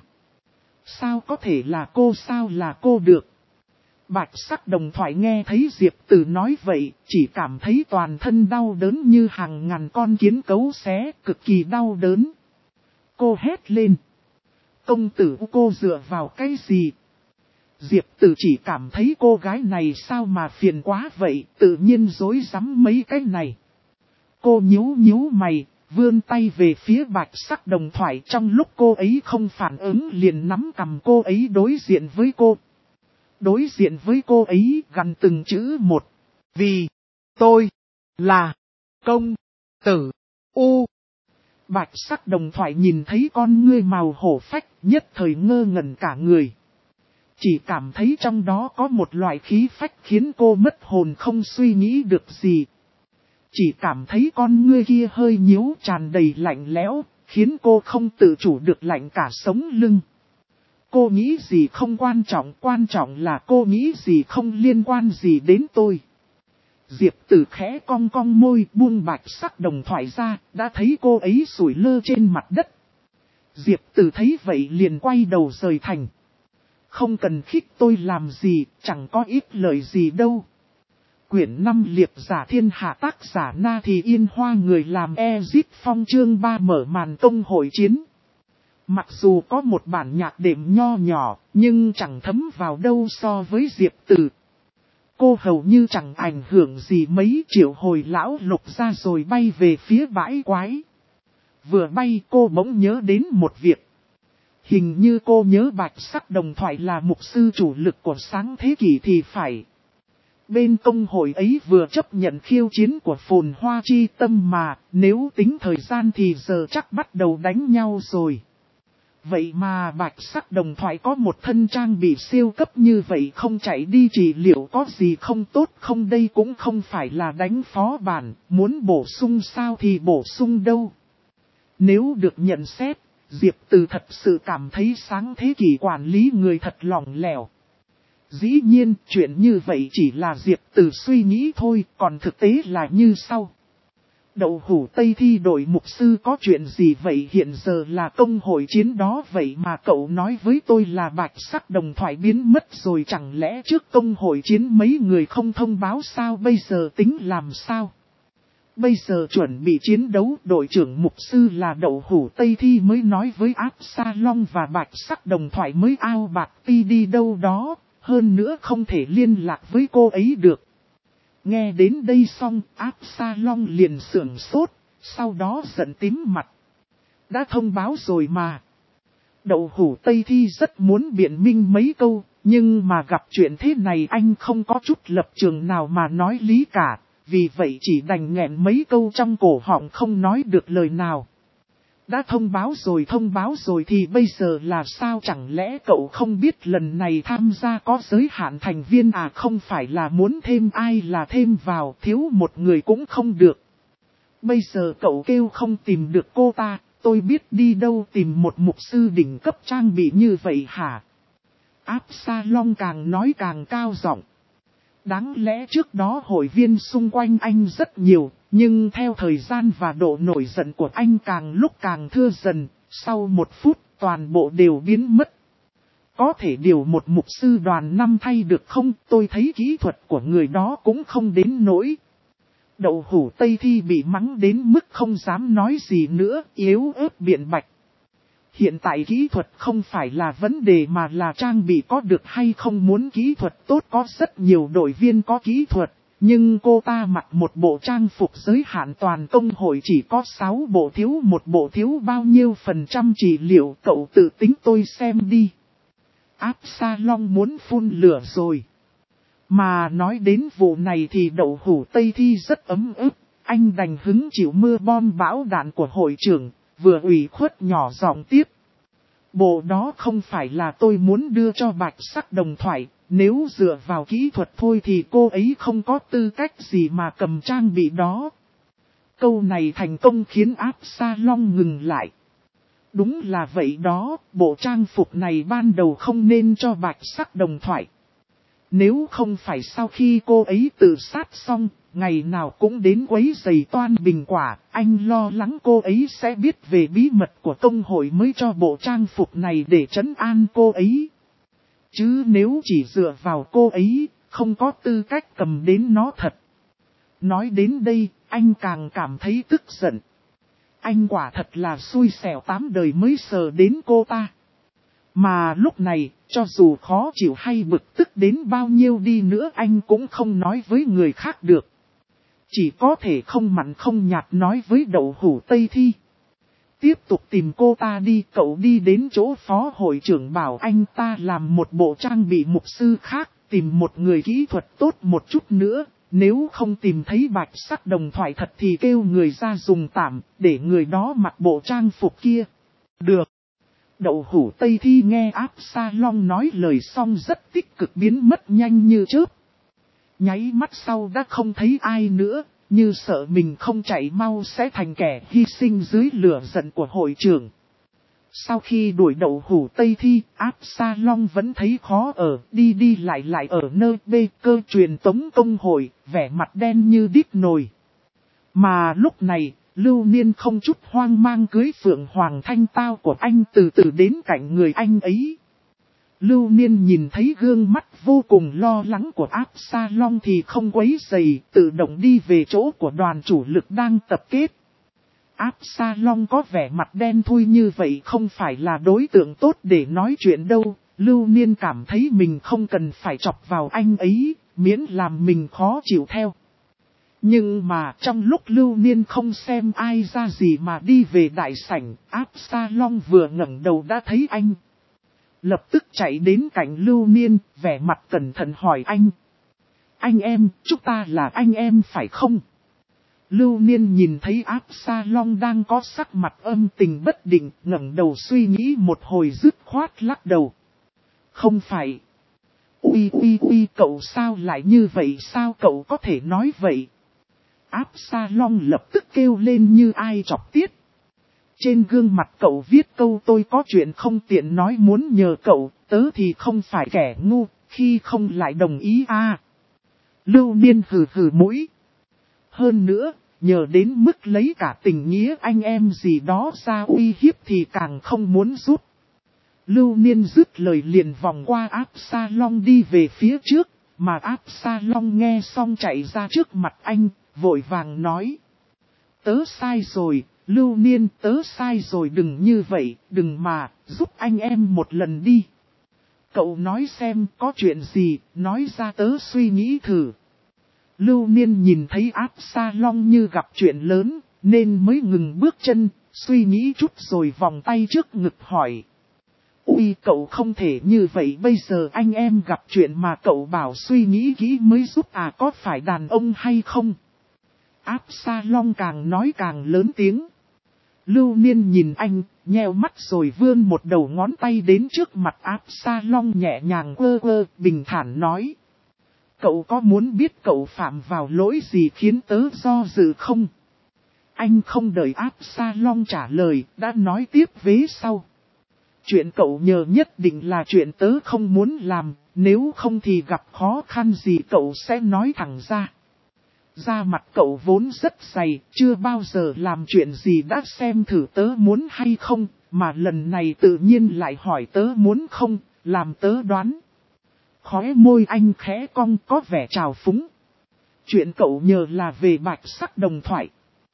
Sao có thể là cô, sao là cô được? Bạch Sắc Đồng Thoại nghe thấy Diệp Từ nói vậy, chỉ cảm thấy toàn thân đau đớn như hàng ngàn con kiến cấu xé, cực kỳ đau đớn. Cô hét lên. Công tử, cô dựa vào cái gì? Diệp Từ chỉ cảm thấy cô gái này sao mà phiền quá vậy, tự nhiên dối rắm mấy cái này. Cô nhíu nhíu mày, vươn tay về phía Bạch Sắc Đồng Thoại, trong lúc cô ấy không phản ứng liền nắm cầm cô ấy đối diện với cô. Đối diện với cô ấy gằn từng chữ một. Vì tôi là công tử U. Bạch Sắc Đồng Thoại nhìn thấy con ngươi màu hổ phách, nhất thời ngơ ngẩn cả người. Chỉ cảm thấy trong đó có một loại khí phách khiến cô mất hồn, không suy nghĩ được gì. Chỉ cảm thấy con ngươi kia hơi nhíu, tràn đầy lạnh lẽo, khiến cô không tự chủ được lạnh cả sống lưng. Cô nghĩ gì không quan trọng là cô nghĩ gì không liên quan gì đến tôi. Diệp Từ khẽ cong cong môi, buông Bạch Sắc Đồng Thoại ra, đã thấy cô ấy sủi lơ trên mặt đất. Diệp Từ thấy vậy liền quay đầu rời thành. Không cần khích tôi làm gì, chẳng có ít lời gì đâu. Quyển 5 Liệp Giả Thiên Hạ, tác giả Na Thì Yên Hoa, người làm Ezip Phong, chương 3 mở màn công hội chiến. Mặc dù có một bản nhạc đệm nho nhỏ, nhưng chẳng thấm vào đâu so với Diệp Từ. Cô hầu như chẳng ảnh hưởng gì mấy, triệu hồi lão Lục ra rồi bay về phía bãi quái. Vừa bay cô bỗng nhớ đến một việc. Hình như cô nhớ Bạch Sắc Đồng Thoại là mục sư chủ lực của sáng thế kỷ thì phải. Bên công hội ấy vừa chấp nhận khiêu chiến của Phồn Hoa Chi Tâm mà, nếu tính thời gian thì giờ chắc bắt đầu đánh nhau rồi. Vậy mà Bạch Sắc Đồng Thoại có một thân trang bị siêu cấp như vậy, không chạy đi trị liệu có gì không tốt không? Đây cũng không phải là đánh phó bản, muốn bổ sung sao thì bổ sung đâu. Nếu được nhận xét, Diệp Từ thật sự cảm thấy sáng thế kỷ quản lý người thật lỏng lẻo. Dĩ nhiên, chuyện như vậy chỉ là Diệp Từ suy nghĩ thôi, còn thực tế là như sau. Đậu hủ Tây Thi đội mục sư có chuyện gì vậy, hiện giờ là công hội chiến đó vậy mà cậu nói với tôi là Bạch Sắc Đồng Thoại biến mất rồi, chẳng lẽ trước công hội chiến mấy người không thông báo sao, bây giờ tính làm sao? Bây giờ chuẩn bị chiến đấu, đội trưởng mục sư là đậu hủ Tây Thi mới nói với Absalom và Bạch Sắc Đồng Thoại mới ao bạc ti đi đâu đó, hơn nữa không thể liên lạc với cô ấy được. Nghe đến đây xong, Absalom liền sưởng sốt, sau đó giận tím mặt. Đã thông báo rồi mà. Đậu hủ Tây Thi rất muốn biện minh mấy câu, nhưng mà gặp chuyện thế này anh không có chút lập trường nào mà nói lý cả, vì vậy chỉ đành nghẹn mấy câu trong cổ họng không nói được lời nào. Đã thông báo rồi thì bây giờ là sao, chẳng lẽ cậu không biết lần này tham gia có giới hạn thành viên à, không phải là muốn thêm ai là thêm vào, thiếu một người cũng không được. Bây giờ cậu kêu không tìm được cô ta, tôi biết đi đâu tìm một mục sư đỉnh cấp trang bị như vậy hả? Absalom càng nói càng cao giọng. Đáng lẽ trước đó hội viên xung quanh anh rất nhiều, nhưng theo thời gian và độ nổi giận của anh càng lúc càng thưa dần, sau 1 phút toàn bộ đều biến mất. Có thể điều một mục sư đoàn 5 thay được không? Tôi thấy kỹ thuật của người đó cũng không đến nỗi. Đậu hủ Tây Thi bị mắng đến mức không dám nói gì nữa, yếu ớt biện bạch. Hiện tại kỹ thuật không phải là vấn đề mà là trang bị có được hay không, muốn kỹ thuật tốt có rất nhiều đội viên có kỹ thuật, Nhưng cô ta mặc một bộ trang phục giới hạn toàn công hội chỉ có 6 bộ thiếu một bộ thiếu bao nhiêu % chỉ liệu cậu tự tính tôi xem đi. Absalom muốn phun lửa rồi. Mà nói đến vụ này thì đậu hủ Tây Thi rất ấm ức, anh đành hứng chịu mưa bom bão đạn của hội trưởng, vừa ủy khuất nhỏ giọng tiếp. Bộ đó không phải là tôi muốn đưa cho Bạch Sắc Đồng thoại, nếu dựa vào kỹ thuật thôi thì cô ấy không có tư cách gì mà cầm trang bị đó. Câu này thành công khiến Absalom ngừng lại. Đúng là vậy đó, bộ trang phục này ban đầu không nên cho Bạch Sắc Đồng thoại. Nếu không phải sau khi cô ấy tự sát xong, ngày nào cũng đến quấy giày Toan Bình Quả, anh lo lắng cô ấy sẽ biết về bí mật của công hội mới cho bộ trang phục này để trấn an cô ấy. Chứ nếu chỉ dựa vào cô ấy, không có tư cách cầm đến nó thật. Nói đến đây, anh càng cảm thấy tức giận. Anh quả thật là xui xẻo 8 đời mới sờ đến cô ta. Mà lúc này, cho dù khó chịu hay bực tức đến bao nhiêu đi nữa anh cũng không nói với người khác được. Chỉ có thể không mặn không nhạt nói với đậu hủ Tây Thi. Tiếp tục tìm cô ta đi, cậu đi đến chỗ phó hội trưởng bảo anh ta làm một bộ trang bị mục sư khác, tìm một người kỹ thuật tốt một chút nữa. Nếu không tìm thấy Bạch Sắc Đồng thoại thật thì kêu người ra dùng tạm, để người đó mặc bộ trang phục kia. Được. Đậu hủ Tây Thi nghe Absalom nói lời xong rất tích cực biến mất nhanh như chớp. Nháy mắt sau đã không thấy ai nữa, như sợ mình không chạy mau sẽ thành kẻ hy sinh dưới lửa giận của hội trưởng. Sau khi đuổi đậu hủ Tây Thi, Absalom vẫn thấy khó ở, đi đi lại ở nơi bê cơ truyền tống công hội, vẻ mặt đen như đít nồi. Mà lúc này, Lưu Niên không chút hoang mang cưới Phượng Hoàng Thanh Tao của anh từ từ đến cạnh người anh ấy. Lưu Niên nhìn thấy gương mắt vô cùng lo lắng của Absalom thì không quấy rầy, tự động đi về chỗ của đoàn chủ lực đang tập kết. Absalom có vẻ mặt đen thui như vậy không phải là đối tượng tốt để nói chuyện đâu. Lưu Niên cảm thấy mình không cần phải chọc vào anh ấy, miễn làm mình khó chịu theo. Nhưng mà trong lúc Lưu Niên không xem ai ra gì mà đi về đại sảnh, Absalom vừa ngẩng đầu đã thấy anh. Lập tức chạy đến cạnh Lưu Niên, vẻ mặt cẩn thận hỏi anh. Anh em, chúng ta là anh em phải không? Lưu Niên nhìn thấy Absalom đang có sắc mặt âm tình bất định, ngẩng đầu suy nghĩ một hồi dứt khoát lắc đầu. Không phải. Ui, cậu sao lại như vậy, sao cậu có thể nói vậy? Absalom lập tức kêu lên như ai chọc tiết. Trên gương mặt cậu viết câu tôi có chuyện không tiện nói muốn nhờ cậu, tớ thì không phải kẻ ngu, khi không lại đồng ý à. Lưu Niên hừ hừ mũi. Hơn nữa, nhờ đến mức lấy cả tình nghĩa anh em gì đó ra uy hiếp thì càng không muốn giúp. Lưu Niên dứt lời liền vòng qua Absalom đi về phía trước, mà Absalom nghe xong chạy ra trước mặt anh, vội vàng nói. Tớ sai rồi, Lưu Niên, tớ sai rồi, đừng như vậy, đừng mà, giúp anh em một lần đi. Cậu nói xem có chuyện gì, nói ra tớ suy nghĩ thử. Lưu Niên nhìn thấy Absalom như gặp chuyện lớn, nên mới ngừng bước chân, suy nghĩ chút rồi vòng tay trước ngực hỏi. Ui, cậu không thể như vậy, bây giờ anh em gặp chuyện mà cậu bảo suy nghĩ kỹ mới giúp à, có phải đàn ông hay không? Absalom càng nói càng lớn tiếng. Lưu Niên nhìn anh, nheo mắt rồi vươn một đầu ngón tay đến trước mặt Absalom nhẹ nhàng quơ quơ, bình thản nói. Cậu có muốn biết cậu phạm vào lỗi gì khiến tớ do dự không? Anh không đợi Absalom trả lời, đã nói tiếp vế sau. Chuyện cậu nhờ nhất định là chuyện tớ không muốn làm, nếu không thì gặp khó khăn gì cậu sẽ nói thẳng ra. Da mặt cậu vốn rất dày, chưa bao giờ làm chuyện gì đã xem thử tớ muốn hay không, mà lần này tự nhiên lại hỏi tớ muốn không, làm tớ đoán. Khóe môi anh khẽ cong có vẻ trào phúng. Chuyện cậu nhờ là về Bạch Sắc Đồng thoại.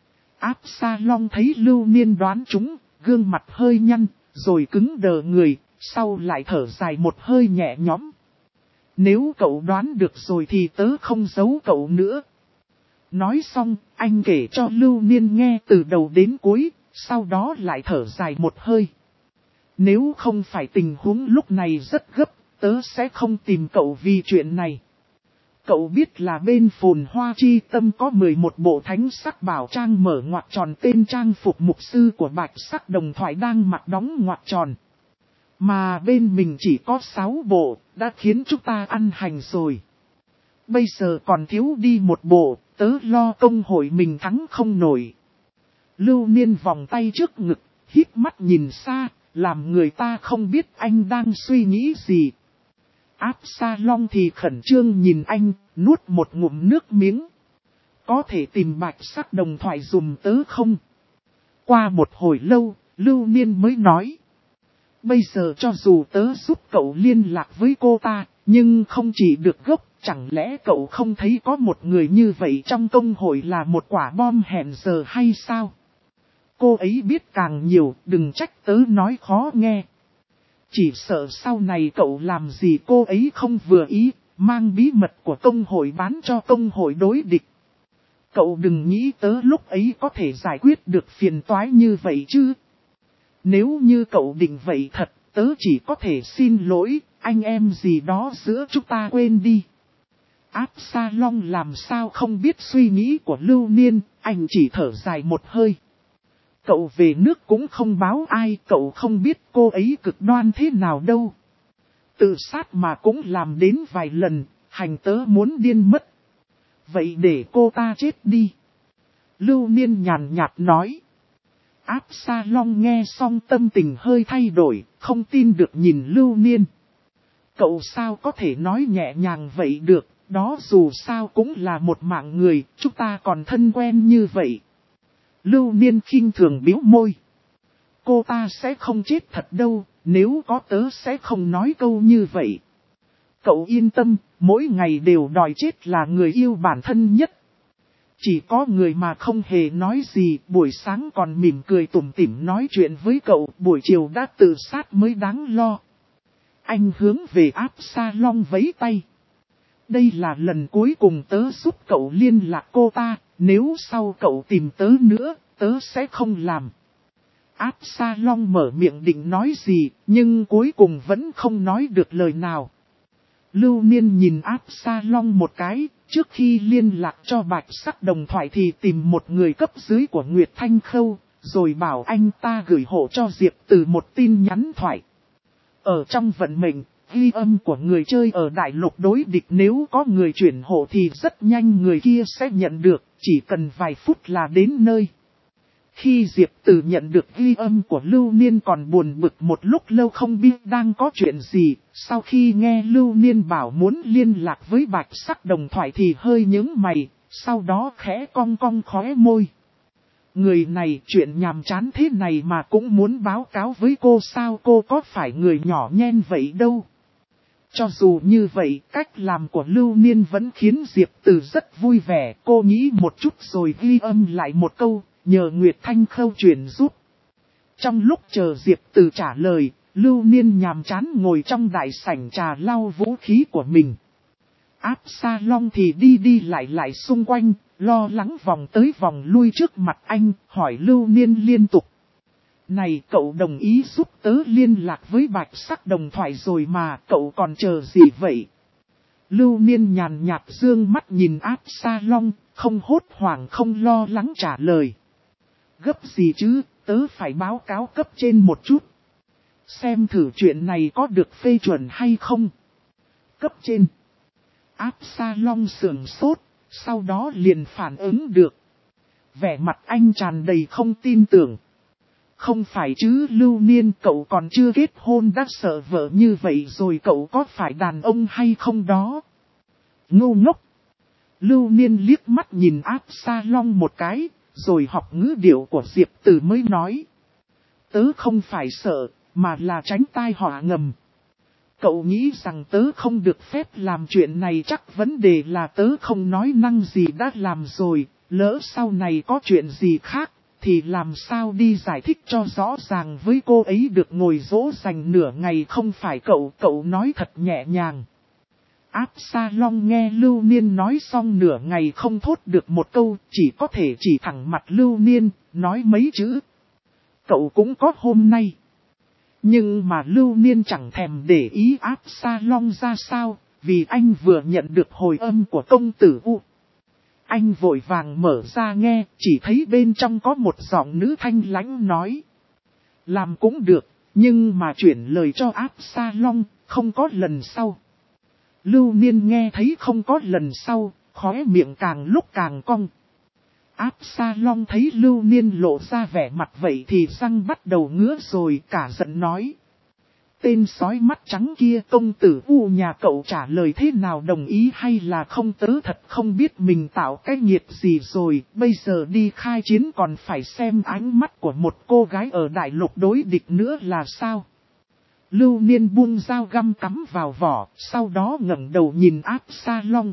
Absalom thấy Lưu Niên đoán chúng, gương mặt hơi nhăn, rồi cứng đờ người, sau lại thở dài một hơi nhẹ nhõm. Nếu cậu đoán được rồi thì tớ không giấu cậu nữa. Nói xong, anh kể cho Lưu Niên nghe từ đầu đến cuối, sau đó lại thở dài một hơi. Nếu không phải tình huống lúc này rất gấp, tớ sẽ không tìm cậu vì chuyện này. Cậu biết là bên Phồn Hoa Chi Tâm có 11 bộ thánh sắc bảo trang mở ngoặc tròn tên trang phục mục sư của Bạch Sắc Đồng Thoại đang mặc đóng ngoặc tròn. Mà bên mình chỉ có 6 bộ, đã khiến chúng ta ăn hành rồi. Bây giờ còn thiếu đi một bộ, tớ lo công hội mình thắng không nổi. Lưu Niên vòng tay trước ngực, híp mắt nhìn xa, làm người ta không biết anh đang suy nghĩ gì. Absalom thì khẩn trương nhìn anh, nuốt một ngụm nước miếng. Có thể tìm Bạch Sắc Đồng Thoại dùm tớ không? Qua một hồi lâu, Lưu Niên mới nói. Bây giờ cho dù tớ giúp cậu liên lạc với cô ta, nhưng không chỉ được gốc, chẳng lẽ cậu không thấy có một người như vậy trong công hội là một quả bom hẹn giờ hay sao? Cô ấy biết càng nhiều, đừng trách tớ nói khó nghe. Chỉ sợ sau này cậu làm gì cô ấy không vừa ý, mang bí mật của công hội bán cho công hội đối địch. Cậu đừng nghĩ tớ lúc ấy có thể giải quyết được phiền toái như vậy chứ. Nếu như cậu định vậy thật, tớ chỉ có thể xin lỗi, anh em gì đó giữa chúng ta quên đi. Absalom làm sao không biết suy nghĩ của Lưu Niên, anh chỉ thở dài một hơi. Cậu về nước cũng không báo ai, cậu không biết cô ấy cực đoan thế nào đâu. Tự sát mà cũng làm đến vài lần, hành tớ muốn điên mất. Vậy để cô ta chết đi. Lưu Niên nhàn nhạt nói. Absalom nghe xong tâm tình hơi thay đổi, không tin được nhìn Lưu Niên. Cậu sao có thể nói nhẹ nhàng vậy được, đó dù sao cũng là một mạng người, chúng ta còn thân quen như vậy. Lưu Niên khinh thường bĩu môi. Cô ta sẽ không chết thật đâu, nếu có tớ sẽ không nói câu như vậy. Cậu yên tâm, mỗi ngày đều đòi chết là người yêu bản thân nhất. Chỉ có người mà không hề nói gì, buổi sáng còn mỉm cười tủm tỉm nói chuyện với cậu, buổi chiều đã tự sát mới đáng lo. Anh hướng về Absalom vẫy tay. Đây là lần cuối cùng tớ giúp cậu liên lạc cô ta, nếu sau cậu tìm tớ nữa, tớ sẽ không làm. Absalom mở miệng định nói gì, nhưng cuối cùng vẫn không nói được lời nào. Lưu Niên nhìn Absalom một cái, trước khi liên lạc cho Bạch Sắc Đồng Thoại thì tìm một người cấp dưới của Nguyệt Thanh Khâu, rồi bảo anh ta gửi hộ cho Diệp Từ một tin nhắn thoại. Ở trong vận mệnh, ghi âm của người chơi ở đại lục đối địch nếu có người chuyển hộ thì rất nhanh người kia sẽ nhận được, chỉ cần vài phút là đến nơi. Khi Diệp Từ nhận được ghi âm của Lưu Niên còn buồn bực một lúc lâu không biết đang có chuyện gì, sau khi nghe Lưu Niên bảo muốn liên lạc với Bạch Sắc Đồng Thoại thì hơi nhướng mày, sau đó khẽ cong cong khóe môi. Người này chuyện nhàm chán thế này mà cũng muốn báo cáo với cô sao, cô có phải người nhỏ nhen vậy đâu. Cho dù như vậy, cách làm của Lưu Niên vẫn khiến Diệp Từ rất vui vẻ, cô nghĩ một chút rồi ghi âm lại một câu, nhờ Nguyệt Thanh Khâu truyền giúp. Trong lúc chờ Diệp Từ trả lời, Lưu Niên nhàm chán ngồi trong đại sảnh trà lau vũ khí của mình. Absalom thì đi đi lại xung quanh, lo lắng vòng tới vòng lui trước mặt anh, hỏi Lưu Niên liên tục. Này cậu đồng ý giúp tớ liên lạc với Bạch Sắc Đồng Thoại rồi mà, cậu còn chờ gì vậy? Lưu Niên nhàn nhạt dương mắt nhìn Absalom, không hốt hoảng không lo lắng trả lời. Gấp gì chứ, tớ phải báo cáo cấp trên một chút. Xem thử chuyện này có được phê chuẩn hay không. Cấp trên. Absalom sườn sốt, sau đó liền phản ứng được. Vẻ mặt anh tràn đầy không tin tưởng. Không phải chứ Lưu Niên, cậu còn chưa kết hôn đã sợ vợ như vậy rồi, cậu có phải đàn ông hay không đó? Ngu ngốc. Lưu Niên liếc mắt nhìn Absalom một cái, rồi học ngữ điệu của Diệp Từ mới nói. Tớ không phải sợ, mà là tránh tai họa ngầm. Cậu nghĩ rằng tớ không được phép làm chuyện này, chắc vấn đề là tớ không nói năng gì đã làm rồi, lỡ sau này có chuyện gì khác, thì làm sao đi giải thích cho rõ ràng với cô ấy được, ngồi dỗ dành nửa ngày không phải cậu nói thật nhẹ nhàng. Absalom nghe Lưu Niên nói xong nửa ngày không thốt được một câu, chỉ có thể chỉ thẳng mặt Lưu Niên, nói mấy chữ. Cậu cũng có hôm nay. Nhưng mà Lưu Niên chẳng thèm để ý Absalom ra sao, vì anh vừa nhận được hồi âm của công tử U. Anh vội vàng mở ra nghe, chỉ thấy bên trong có một giọng nữ thanh lãnh nói. Làm cũng được, nhưng mà chuyển lời cho Absalom, không có lần sau. Lưu Niên nghe thấy không có lần sau, khóe miệng càng lúc càng cong. Absalom thấy Lưu Niên lộ ra vẻ mặt vậy thì răng bắt đầu ngứa rồi, cả giận nói. Tên sói mắt trắng kia, công tử U nhà cậu trả lời thế nào, đồng ý hay là không, tớ thật không biết mình tạo cái nghiệt gì rồi, bây giờ đi khai chiến còn phải xem ánh mắt của một cô gái ở đại lục đối địch nữa là sao. Lưu Niên buông dao găm cắm vào vỏ, sau đó ngẩng đầu nhìn Absalom.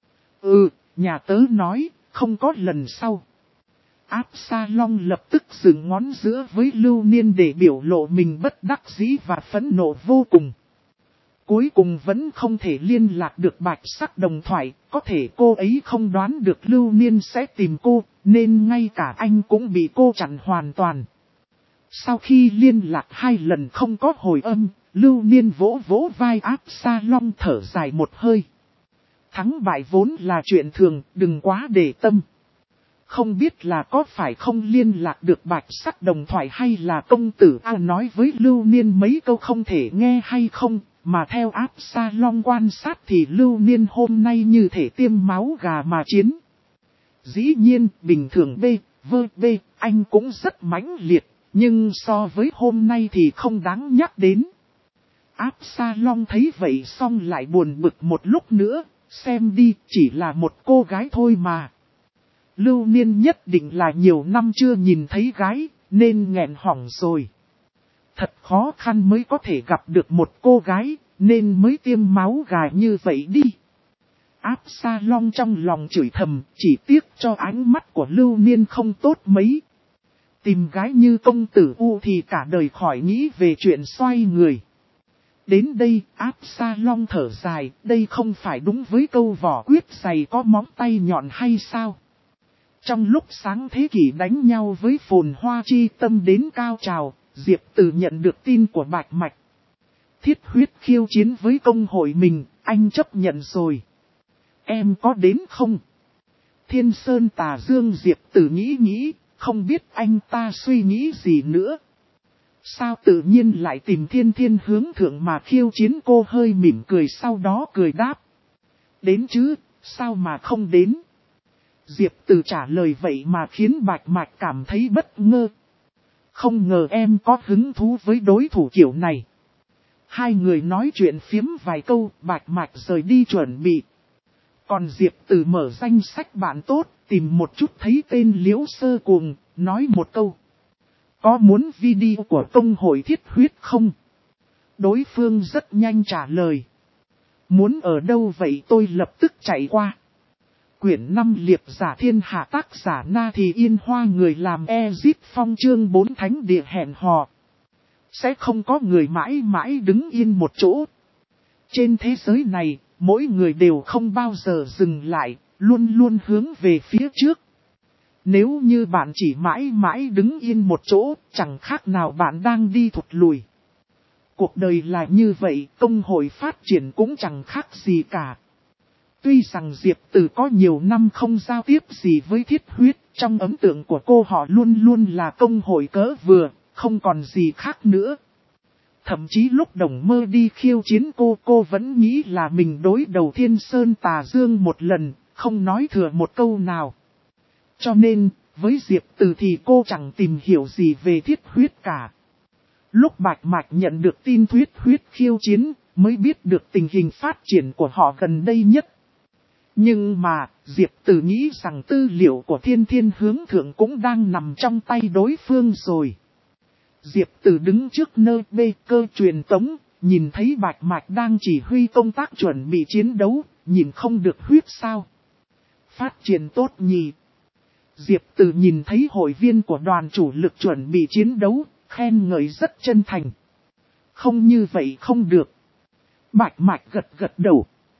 Nhà tớ nói, không có lần sau. Absalom lập tức dừng ngón giữa với Lưu Niên để biểu lộ mình bất đắc dĩ và phẫn nộ vô cùng. Cuối cùng vẫn không thể liên lạc được Bạch Sắc Đồng Thoại, có thể cô ấy không đoán được Lưu Niên sẽ tìm cô, nên ngay cả anh cũng bị cô chặn hoàn toàn. Sau khi liên lạc 2 lần không có hồi âm, Lưu Niên vỗ vỗ vai Absalom thở dài một hơi. Thắng bại vốn là chuyện thường, đừng quá để tâm. Không biết là có phải không liên lạc được Bạch Sắc Đồng Thoại hay là công tử A nói với Lưu Niên mấy câu không thể nghe hay không, mà theo Absalom quan sát thì Lưu Niên hôm nay như thể tiêm máu gà mà chiến. Dĩ nhiên, bình thường anh cũng rất mãnh liệt, nhưng so với hôm nay thì không đáng nhắc đến. Absalom thấy vậy xong lại buồn bực một lúc nữa, xem đi, chỉ là một cô gái thôi mà. Lưu Niên nhất định là nhiều năm chưa nhìn thấy gái, nên nghẹn họng rồi. Thật khó khăn mới có thể gặp được một cô gái, nên mới tiêm máu gà như vậy đi. Absalom trong lòng chửi thầm, chỉ tiếc cho ánh mắt của Lưu Niên không tốt mấy. Tìm gái như công tử U thì cả đời khỏi nghĩ về chuyện xoay người. Đến đây, Absalom thở dài, đây không phải đúng với câu vỏ quyết dày có móng tay nhọn hay sao? Trong lúc sáng thế kỷ đánh nhau với Phồn Hoa Chi Tâm đến cao trào, Diệp Từ nhận được tin của Bạch Mạch. Thiết Huyết khiêu chiến với công hội mình, anh chấp nhận rồi. Em có đến không? Thiên Sơn Tà Dương Diệp Từ nghĩ, không biết anh ta suy nghĩ gì nữa. Sao tự nhiên lại tìm Thiên hướng thượng mà khiêu chiến, cô hơi mỉm cười sau đó cười đáp. Đến chứ, sao mà không đến? Diệp Từ trả lời vậy mà khiến Bạch Mạch cảm thấy bất ngờ. Không ngờ em có hứng thú với đối thủ kiểu này. Hai người nói chuyện phiếm vài câu, Bạch Mạch rời đi chuẩn bị. Còn Diệp Từ mở danh sách bạn tốt, tìm một chút thấy tên Liễu Sơ Cuồng, nói một câu. Có muốn video của công hội Thiết Huyết không? Đối phương rất nhanh trả lời. Muốn ở đâu vậy, tôi lập tức chạy qua. Quyển 5 Liệp Giả Thiên Hạ, tác giả Na Thì Yên Hoa, người làm Ezip Phong, chương 4 Thánh Địa hẹn hò. Sẽ không có người mãi mãi đứng yên một chỗ. Trên thế giới này, mỗi người đều không bao giờ dừng lại, luôn luôn hướng về phía trước. Nếu như bạn chỉ mãi mãi đứng yên một chỗ, chẳng khác nào bạn đang đi thụt lùi. Cuộc đời là như vậy, công hội phát triển cũng chẳng khác gì cả. Tuy rằng Diệp Từ có nhiều năm không giao tiếp gì với Thiết Huyết, trong ấn tượng của cô họ luôn luôn là công hội cỡ vừa, không còn gì khác nữa. Thậm chí lúc Đồng Mơ đi khiêu chiến cô vẫn nghĩ là mình đối đầu Thiên Sơn Tà Dương một lần, không nói thừa một câu nào. Cho nên, với Diệp Từ thì cô chẳng tìm hiểu gì về Thiết Huyết cả. Lúc Bạch Mạch nhận được tin Thiết Huyết khiêu chiến, mới biết được tình hình phát triển của họ gần đây nhất. Nhưng mà, Diệp Từ nghĩ rằng tư liệu của Thiên hướng thượng cũng đang nằm trong tay đối phương rồi. Diệp Từ đứng trước nơi bê cơ truyền tống, nhìn thấy Bạch Mạch đang chỉ huy công tác chuẩn bị chiến đấu, nhìn không được huyết sao. Phát triển tốt nhỉ. Diệp Từ nhìn thấy hội viên của đoàn chủ lực chuẩn bị chiến đấu, khen ngợi rất chân thành. Không như vậy không được. Bạch Mạch gật gật đầu.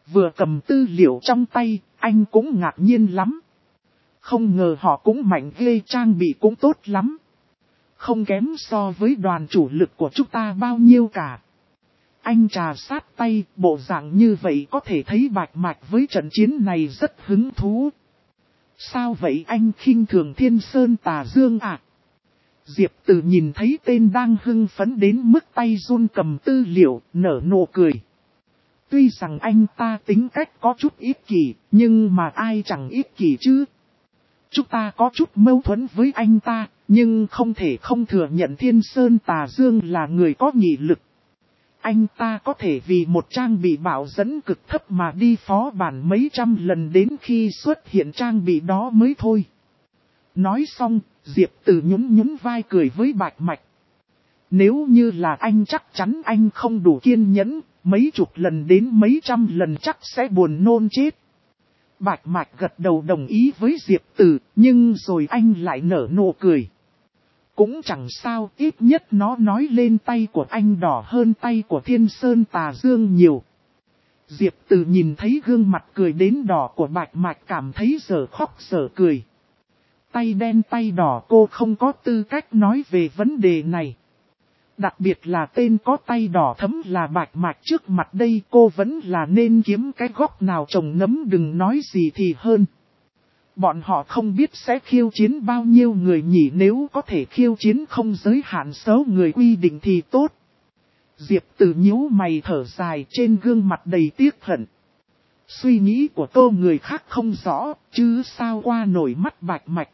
vừa cầm tư liệu trong tay, anh cũng ngạc nhiên lắm. Không ngờ họ cũng mạnh ghê, trang bị cũng tốt lắm. Không kém so với đoàn chủ lực của chúng ta bao nhiêu cả. Anh trà sát tay, bộ dạng như vậy có thể thấy Bạch Mạch với trận chiến này rất hứng thú. Sao vậy anh khinh thường Thiên Sơn Tà Dương à? Diệp Từ nhìn thấy tên đang hưng phấn đến mức tay run cầm tư liệu, nở nụ cười. Tuy rằng anh ta tính cách có chút ích kỷ, nhưng mà ai chẳng ích kỷ chứ. Chúng ta có chút mâu thuẫn với anh ta, nhưng không thể không thừa nhận Thiên Sơn Tà Dương là người có nghị lực. Anh ta có thể vì một trang bị bảo dẫn cực thấp mà đi phó bản mấy trăm lần đến khi xuất hiện trang bị đó mới thôi. Nói xong, Diệp Từ nhún vai cười với Bạch Mạch. Nếu như là anh chắc chắn anh không đủ kiên nhẫn, mấy chục lần đến mấy trăm lần chắc sẽ buồn nôn chết. Bạch Mạch gật đầu đồng ý với Diệp Từ, nhưng rồi anh lại nở nụ cười. Cũng chẳng sao, ít nhất nó nói lên tay của anh đỏ hơn tay của Thiên Sơn Tà Dương nhiều. Diệp Từ nhìn thấy gương mặt cười đến đỏ của Bạch Mạch cảm thấy dở khóc dở cười. Tay đen tay đỏ cô không có tư cách nói về vấn đề này. Đặc biệt là tên có tay đỏ thấm là Bạch Mạch trước mặt đây, cô vẫn là nên kiếm cái góc nào trồng nấm đừng nói gì thì hơn. Bọn họ không biết sẽ khiêu chiến bao nhiêu người nhỉ, nếu có thể khiêu chiến không giới hạn số người quy định thì tốt. Diệp Từ nhíu mày thở dài, trên gương mặt đầy tiếc hận. Suy nghĩ của cô người khác không rõ, chứ sao qua nổi mắt Bạch Mạch.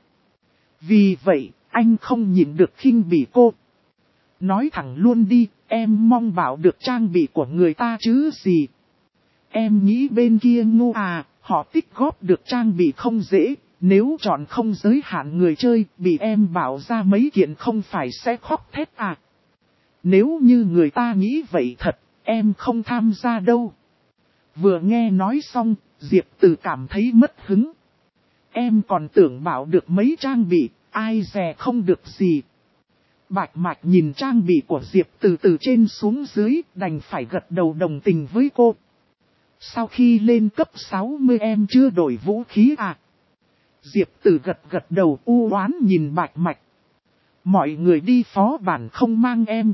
Vì vậy, anh không nhịn được khinh bỉ cô. Nói thẳng luôn đi, em mong bảo được trang bị của người ta chứ gì. Em nghĩ bên kia ngu à, họ tích góp được trang bị không dễ, nếu chọn không giới hạn người chơi, bị em bảo ra mấy kiện không phải sẽ khóc thét à. Nếu như người ta nghĩ vậy thật, em không tham gia đâu. Vừa nghe nói xong, Diệp Từ cảm thấy mất hứng. Em còn tưởng bảo được mấy trang bị, ai dè không được gì. Bạch Mạch nhìn trang bị của Diệp Từ từ trên xuống dưới, đành phải gật đầu đồng tình với cô. Sau khi lên cấp 60 em chưa đổi vũ khí à? Diệp Từ gật đầu u oán nhìn Bạch Mạch. Mọi người đi phó bản không mang em.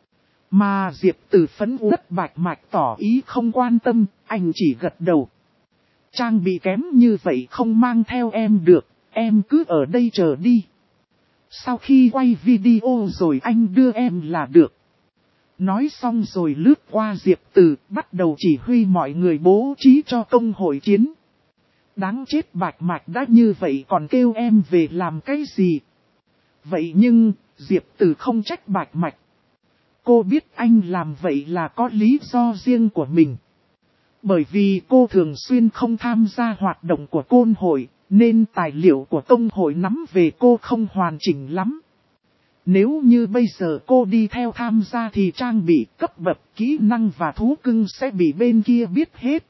Mà Diệp Từ phấn uất Bạch Mạch tỏ ý không quan tâm, anh chỉ gật đầu. Trang bị kém như vậy không mang theo em được, em cứ ở đây chờ đi. Sau khi quay video rồi anh đưa em là được. Nói xong rồi lướt qua Diệp Từ, bắt đầu chỉ huy mọi người bố trí cho công hội chiến. Đáng chết Bạch Mạch đã như vậy còn kêu em về làm cái gì? Vậy nhưng, Diệp Từ không trách Bạch Mạch. Cô biết anh làm vậy là có lý do riêng của mình. Bởi vì cô thường xuyên không tham gia hoạt động của công hội, nên tài liệu của công hội nắm về cô không hoàn chỉnh lắm. Nếu như bây giờ cô đi theo tham gia thì trang bị, cấp bậc, kỹ năng và thú cưng sẽ bị bên kia biết hết.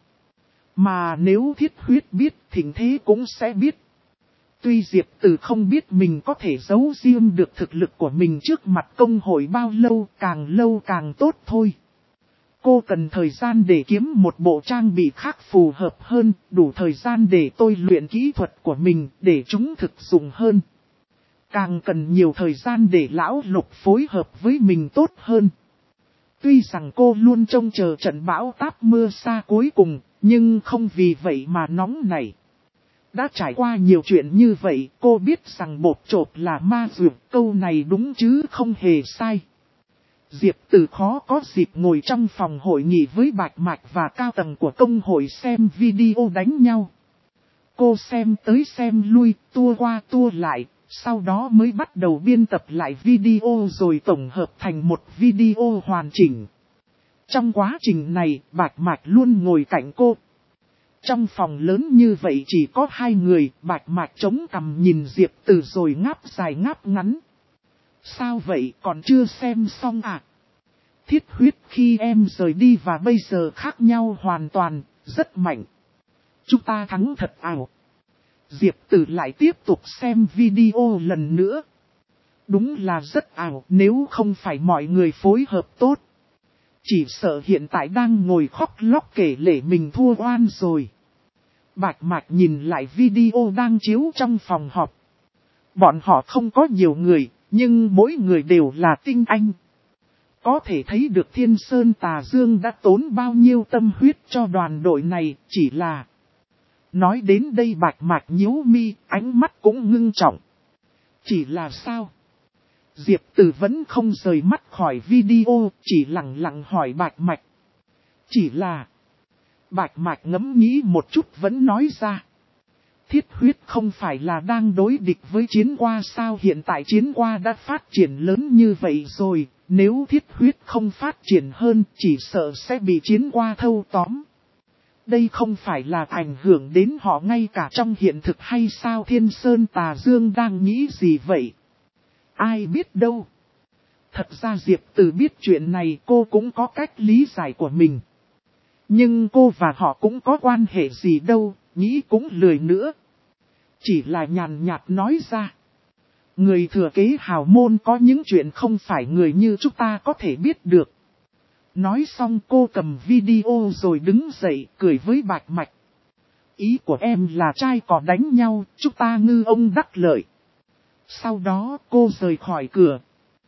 Mà nếu Thiết Huyết biết, Thịnh Thế cũng sẽ biết. Tuy Diệp Từ không biết mình có thể giấu riêng được thực lực của mình trước mặt công hội bao lâu càng tốt thôi. Cô cần thời gian để kiếm một bộ trang bị khác phù hợp hơn, đủ thời gian để tôi luyện kỹ thuật của mình để chúng thực dụng hơn. Càng cần nhiều thời gian để lão Lục phối hợp với mình tốt hơn. Tuy rằng cô luôn trông chờ trận bão táp mưa xa cuối cùng, nhưng không vì vậy mà nóng nảy. Đã trải qua nhiều chuyện như vậy, cô biết rằng bột chộp là ma dược, câu này đúng chứ không hề sai. Diệp Từ khó có dịp ngồi trong phòng hội nghị với Bạch Mạch và cao tầng của công hội xem video đánh nhau. Cô xem tới xem lui, tua qua tua lại, sau đó mới bắt đầu biên tập lại video rồi tổng hợp thành một video hoàn chỉnh. Trong quá trình này, Bạch Mạch luôn ngồi cạnh cô. Trong phòng lớn như vậy chỉ có hai người, Bạch Mạch chống cằm nhìn Diệp Từ rồi ngáp dài ngáp ngắn. Sao vậy còn chưa xem xong à? Thiết Huyết khi em rời đi và bây giờ khác nhau hoàn toàn, rất mạnh. Chúng ta thắng thật ảo. Diệp Từ lại tiếp tục xem video lần nữa. Đúng là rất ảo nếu không phải mọi người phối hợp tốt. chỉ sợ hiện tại đang ngồi khóc lóc kể lể mình thua oan rồi. Bạch Mạch nhìn lại video đang chiếu trong phòng họp. Bọn họ không có nhiều người, nhưng mỗi người đều là tinh anh. Có thể thấy được Thiên Sơn Tà Dương đã tốn bao nhiêu tâm huyết cho đoàn đội này, chỉ là... Nói đến đây Bạch Mạch nhíu mi, ánh mắt cũng ngưng trọng. Chỉ là sao? Diệp Từ vẫn không rời mắt khỏi video, chỉ lặng lặng hỏi Bạch Mạch. Chỉ là... Bạch Mạch ngẫm nghĩ một chút vẫn nói ra. Thiết huyết không phải là đang đối địch với chiến qua sao, hiện tại chiến qua đã phát triển lớn như vậy rồi, nếu thiết huyết không phát triển hơn chỉ sợ sẽ bị chiến qua thâu tóm. Đây không phải là ảnh hưởng đến họ ngay cả trong hiện thực hay sao? Thiên Sơn Tà Dương đang nghĩ gì vậy? Ai biết đâu. Thật ra Diệp Từ biết chuyện này cô cũng có cách lý giải của mình. Nhưng cô và họ cũng có quan hệ gì đâu, nghĩ cũng lười nữa. Chỉ là nhàn nhạt nói ra. Người thừa kế hào môn có những chuyện không phải người như chúng ta có thể biết được. Nói xong cô cầm video rồi đứng dậy cười với Bạch Mạch. Ý của em là trai cỏ đánh nhau, chúng ta ngư ông đắc lợi. Sau đó cô rời khỏi cửa.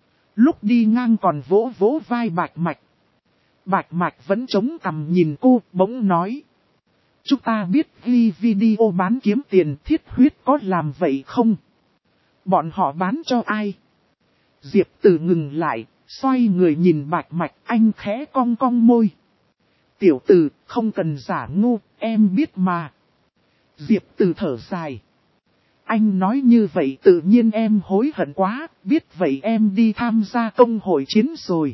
Lúc đi ngang còn vỗ vỗ vai Bạch Mạch. Bạch Mạch vẫn chống cằm nhìn cô, bỗng nói. Chúng ta biết ghi video bán kiếm tiền, thiết huyết có làm vậy không? Bọn họ bán cho ai? Diệp Từ ngừng lại, xoay người nhìn Bạch Mạch, anh khẽ cong cong môi. Tiểu Từ, không cần giả ngu, em biết mà. Diệp Từ thở dài. Anh nói như vậy tự nhiên em hối hận quá, biết vậy em đi tham gia công hội chiến rồi.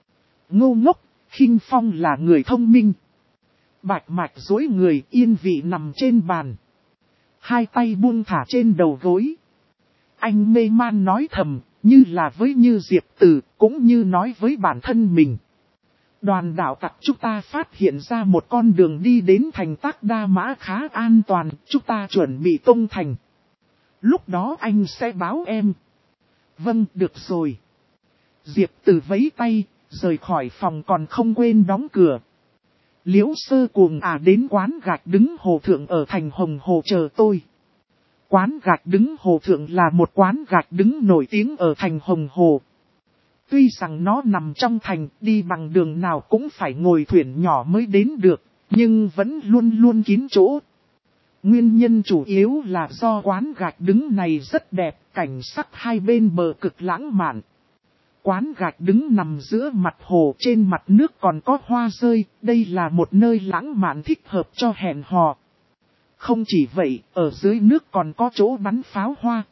Ngu ngốc, Khinh Phong là người thông minh. Bạch Mạch duỗi người yên vị nằm trên bàn. Hai tay buông thả trên đầu gối. Anh mê man nói thầm, như là với như Diệp Từ, cũng như nói với bản thân mình. Đoàn đạo tặc chúng ta phát hiện ra một con đường đi đến thành Tác Đa Mã khá an toàn, chúng ta chuẩn bị công thành. Lúc đó anh sẽ báo em. Vâng, được rồi. Diệp Từ vẫy tay, rời khỏi phòng còn không quên đóng cửa. Liễu Sơ Cuồng đến quán gạch đứng hồ thượng ở thành Hồng Hồ chờ tôi. Quán gạch đứng hồ thượng là một quán gạch đứng nổi tiếng ở thành Hồng Hồ. Tuy rằng nó nằm trong thành, đi bằng đường nào cũng phải ngồi thuyền nhỏ mới đến được, nhưng vẫn luôn luôn kín chỗ. Nguyên nhân chủ yếu là do quán gạch đứng này rất đẹp, cảnh sắc hai bên bờ cực lãng mạn. Quán gạch đứng nằm giữa mặt hồ, trên mặt nước còn có hoa rơi, đây là một nơi lãng mạn thích hợp cho hẹn hò. Không chỉ vậy, ở dưới nước còn có chỗ bắn pháo hoa.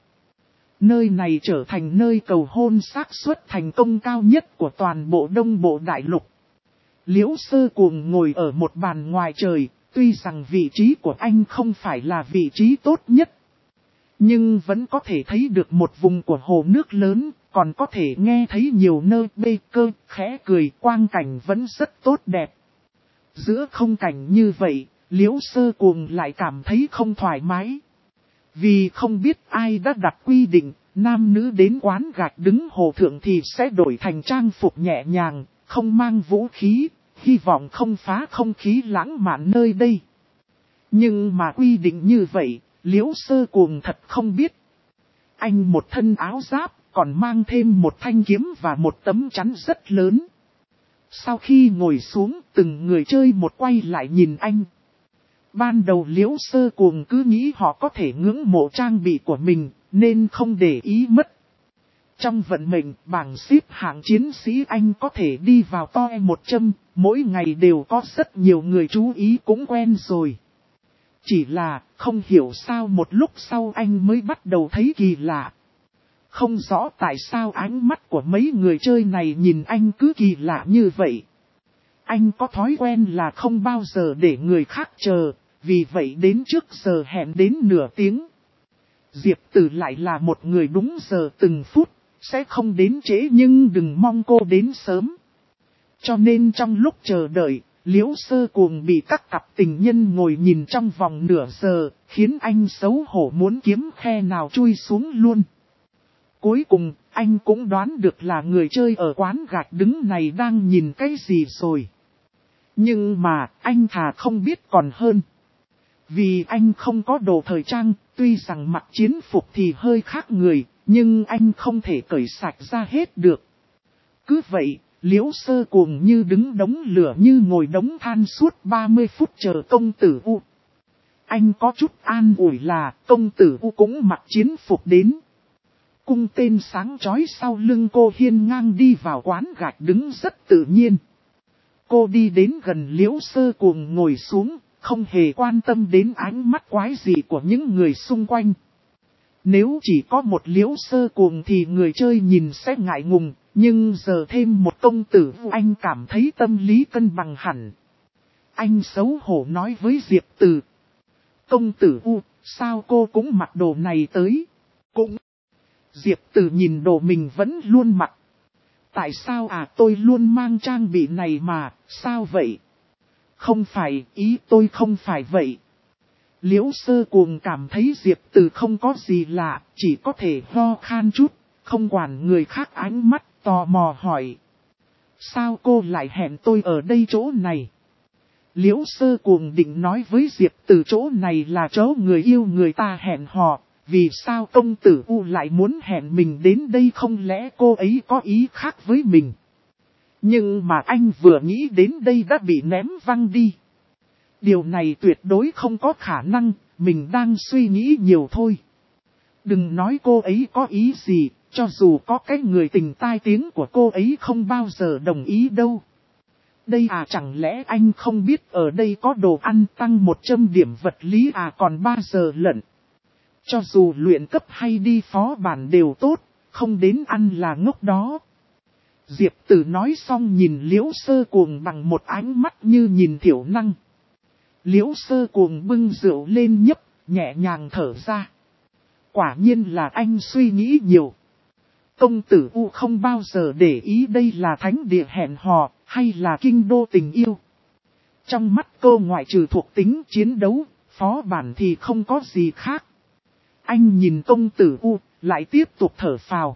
Nơi này trở thành nơi cầu hôn xác suất thành công cao nhất của toàn bộ Đông Bộ Đại Lục. Liễu Sơ Cuồng ngồi ở một bàn ngoài trời, tuy rằng vị trí của anh không phải là vị trí tốt nhất. Nhưng vẫn có thể thấy được một vùng của hồ nước lớn, còn có thể nghe thấy nhiều nơi bê cơ, khẽ cười, quang cảnh vẫn rất tốt đẹp. Giữa không cảnh như vậy, Liễu Sơ Cuồng lại cảm thấy không thoải mái. Vì không biết ai đã đặt quy định, nam nữ đến quán gạch đứng hồ thượng thì sẽ đổi thành trang phục nhẹ nhàng, không mang vũ khí, hy vọng không phá không khí lãng mạn nơi đây. Nhưng mà quy định như vậy, Liễu Sơ Cuồng thật không biết. Anh một thân áo giáp, còn mang thêm một thanh kiếm và một tấm chắn rất lớn. Sau khi ngồi xuống, từng người chơi một quay lại nhìn anh. Ban đầu Liễu Sơ Cuồng cứ nghĩ họ có thể ngưỡng mộ trang bị của mình, nên không để ý mất. Trong vận mệnh, bảng xếp hạng chiến sĩ anh có thể đi vào top 100, mỗi ngày đều có rất nhiều người chú ý cũng quen rồi. Chỉ là, không hiểu sao một lúc sau anh mới bắt đầu thấy kỳ lạ. Không rõ tại sao ánh mắt của mấy người chơi này nhìn anh cứ kỳ lạ như vậy. Anh có thói quen là không bao giờ để người khác chờ, vì vậy đến trước giờ hẹn đến nửa tiếng. Diệp Từ lại là một người đúng giờ từng phút, sẽ không đến trễ nhưng đừng mong cô đến sớm. Cho nên trong lúc chờ đợi, Liễu Sơ Cuồng bị các cặp tình nhân ngồi nhìn trong vòng nửa giờ, khiến anh xấu hổ muốn kiếm khe nào chui xuống luôn. Cuối cùng, anh cũng đoán được là người chơi ở quán gạch đứng này đang nhìn cái gì rồi. Nhưng mà anh thà không biết còn hơn. Vì anh không có đồ thời trang, tuy rằng mặc chiến phục thì hơi khác người, nhưng anh không thể cởi sạch ra hết được. Cứ vậy, Liễu Sơ Cuồng như đứng đống lửa như ngồi đống than suốt 30 phút chờ công tử U. Anh có chút an ủi là công tử U cũng mặc chiến phục đến. Cung tên sáng chói sau lưng cô hiên ngang đi vào quán gạch đứng rất tự nhiên. Cô đi đến gần Liễu Sơ Cuồng ngồi xuống, không hề quan tâm đến ánh mắt quái dị của những người xung quanh. Nếu chỉ có một Liễu Sơ Cuồng thì người chơi nhìn sẽ ngại ngùng, nhưng giờ thêm một công tử anh cảm thấy tâm lý cân bằng hẳn. Anh xấu hổ nói với Diệp Từ. Công tử U, sao cô cũng mặc đồ này tới? Cũng. Diệp Từ nhìn đồ mình vẫn luôn mặc. Tại sao tôi luôn mang trang bị này mà, sao vậy? Không phải, ý tôi không phải vậy. Liễu Sơ Cuồng cảm thấy Diệp Từ không có gì lạ, chỉ có thể ho khan chút, không quản người khác ánh mắt, tò mò hỏi. Sao cô lại hẹn tôi ở đây chỗ này? Liễu Sơ Cuồng định nói với Diệp Từ chỗ này là chỗ người yêu người ta hẹn hò, vì sao công tử U lại muốn hẹn mình đến đây, không lẽ cô ấy có ý khác với mình? Nhưng mà anh vừa nghĩ đến đây đã bị ném văng đi. Điều này tuyệt đối không có khả năng, mình đang suy nghĩ nhiều thôi. Đừng nói cô ấy có ý gì, cho dù có cái người tình tai tiếng của cô ấy không bao giờ đồng ý đâu. Đây chẳng lẽ anh không biết ở đây có đồ ăn tăng 100 điểm vật lý còn 3 giờ lận. Cho dù luyện cấp hay đi phó bản đều tốt, không đến ăn là ngốc đó. Diệp Tử nói xong nhìn Liễu Sơ Cuồng bằng một ánh mắt như nhìn thiểu năng. Liễu Sơ Cuồng bưng rượu lên nhấp, nhẹ nhàng thở ra. Quả nhiên là anh suy nghĩ nhiều. Công tử U không bao giờ để ý đây là thánh địa hẹn hò, hay là kinh đô tình yêu. Trong mắt cô ngoại trừ thuộc tính chiến đấu, phó bản thì không có gì khác. Anh nhìn công tử U, lại tiếp tục thở phào.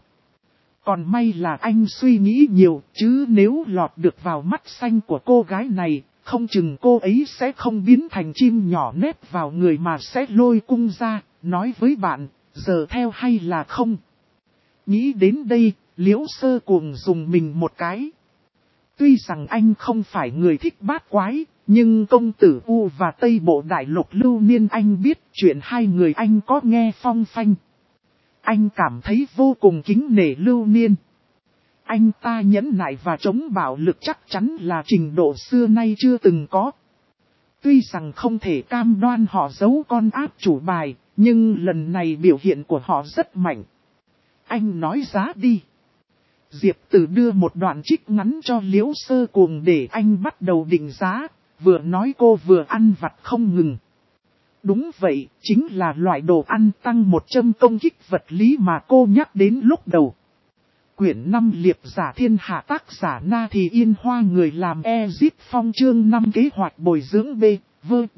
Còn may là anh suy nghĩ nhiều, chứ nếu lọt được vào mắt xanh của cô gái này, không chừng cô ấy sẽ không biến thành chim nhỏ nép vào người mà sẽ lôi cung ra, nói với bạn, giờ theo hay là không. Nghĩ đến đây, Liễu Sơ Cuồng dùng mình một cái. Tuy rằng anh không phải người thích bát quái, nhưng công tử U và Tây Bộ Đại Lục Lưu Niên anh biết chuyện hai người anh có nghe phong phanh. Anh cảm thấy vô cùng kính nể Lưu Niên. Anh ta nhẫn nại và chống bạo lực chắc chắn là trình độ xưa nay chưa từng có. Tuy rằng không thể cam đoan họ giấu con áp chủ bài, nhưng lần này biểu hiện của họ rất mạnh. Anh nói giá đi. Diệp Tử đưa một đoạn trích ngắn cho Liễu Sơ Cuồng để anh bắt đầu định giá, vừa nói cô vừa ăn vặt không ngừng. Đúng vậy, chính là loại đồ ăn tăng 100 công kích vật lý mà cô nhắc đến lúc đầu. Quyển 5 Liệp giả thiên hạ tác giả Na Thì Yên Hoa người làm Ezip Phong chương 5 kế hoạch bồi dưỡng B.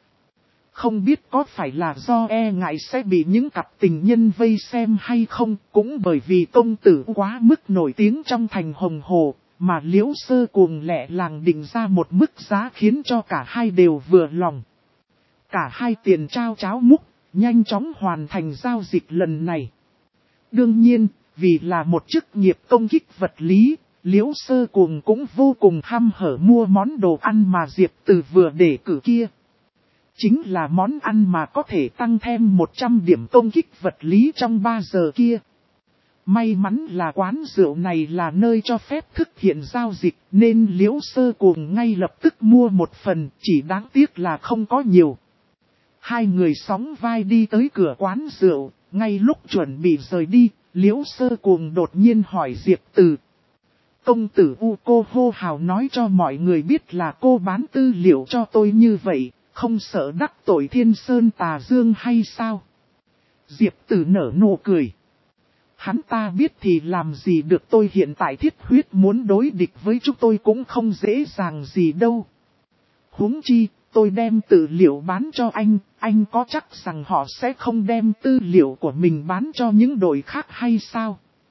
Không biết có phải là do ngại sẽ bị những cặp tình nhân vây xem hay không, cũng bởi vì công tử quá mức nổi tiếng trong thành Hồng Hồ, mà Liễu Sơ Cuồng lẹ làng định ra một mức giá khiến cho cả hai đều vừa lòng. Cả hai tiền trao cháo múc, nhanh chóng hoàn thành giao dịch lần này. Đương nhiên, vì là một chức nghiệp công kích vật lý, Liễu Sơ Cuồng cũng vô cùng hăm hở mua món đồ ăn mà Diệp Từ vừa để cử kia. Chính là món ăn mà có thể tăng thêm 100 điểm công kích vật lý trong 3 giờ kia. May mắn là quán rượu này là nơi cho phép thực hiện giao dịch nên Liễu Sơ Cuồng ngay lập tức mua một phần, chỉ đáng tiếc là không có nhiều. Hai người sóng vai đi tới cửa quán rượu, ngay lúc chuẩn bị rời đi, Liễu Sơ Cuồng đột nhiên hỏi Diệp Từ. Công tử U, cô hô hào nói cho mọi người biết là cô bán tư liệu cho tôi như vậy, không sợ đắc tội Thiên Sơn Tà Dương hay sao? Diệp Từ nở nụ cười. Hắn ta biết thì làm gì được, tôi hiện tại thiết huyết muốn đối địch với chúng tôi cũng không dễ dàng gì đâu. Huống chi, tôi đem tư liệu bán cho anh có chắc rằng họ sẽ không đem tư liệu của mình bán cho những đội khác hay sao?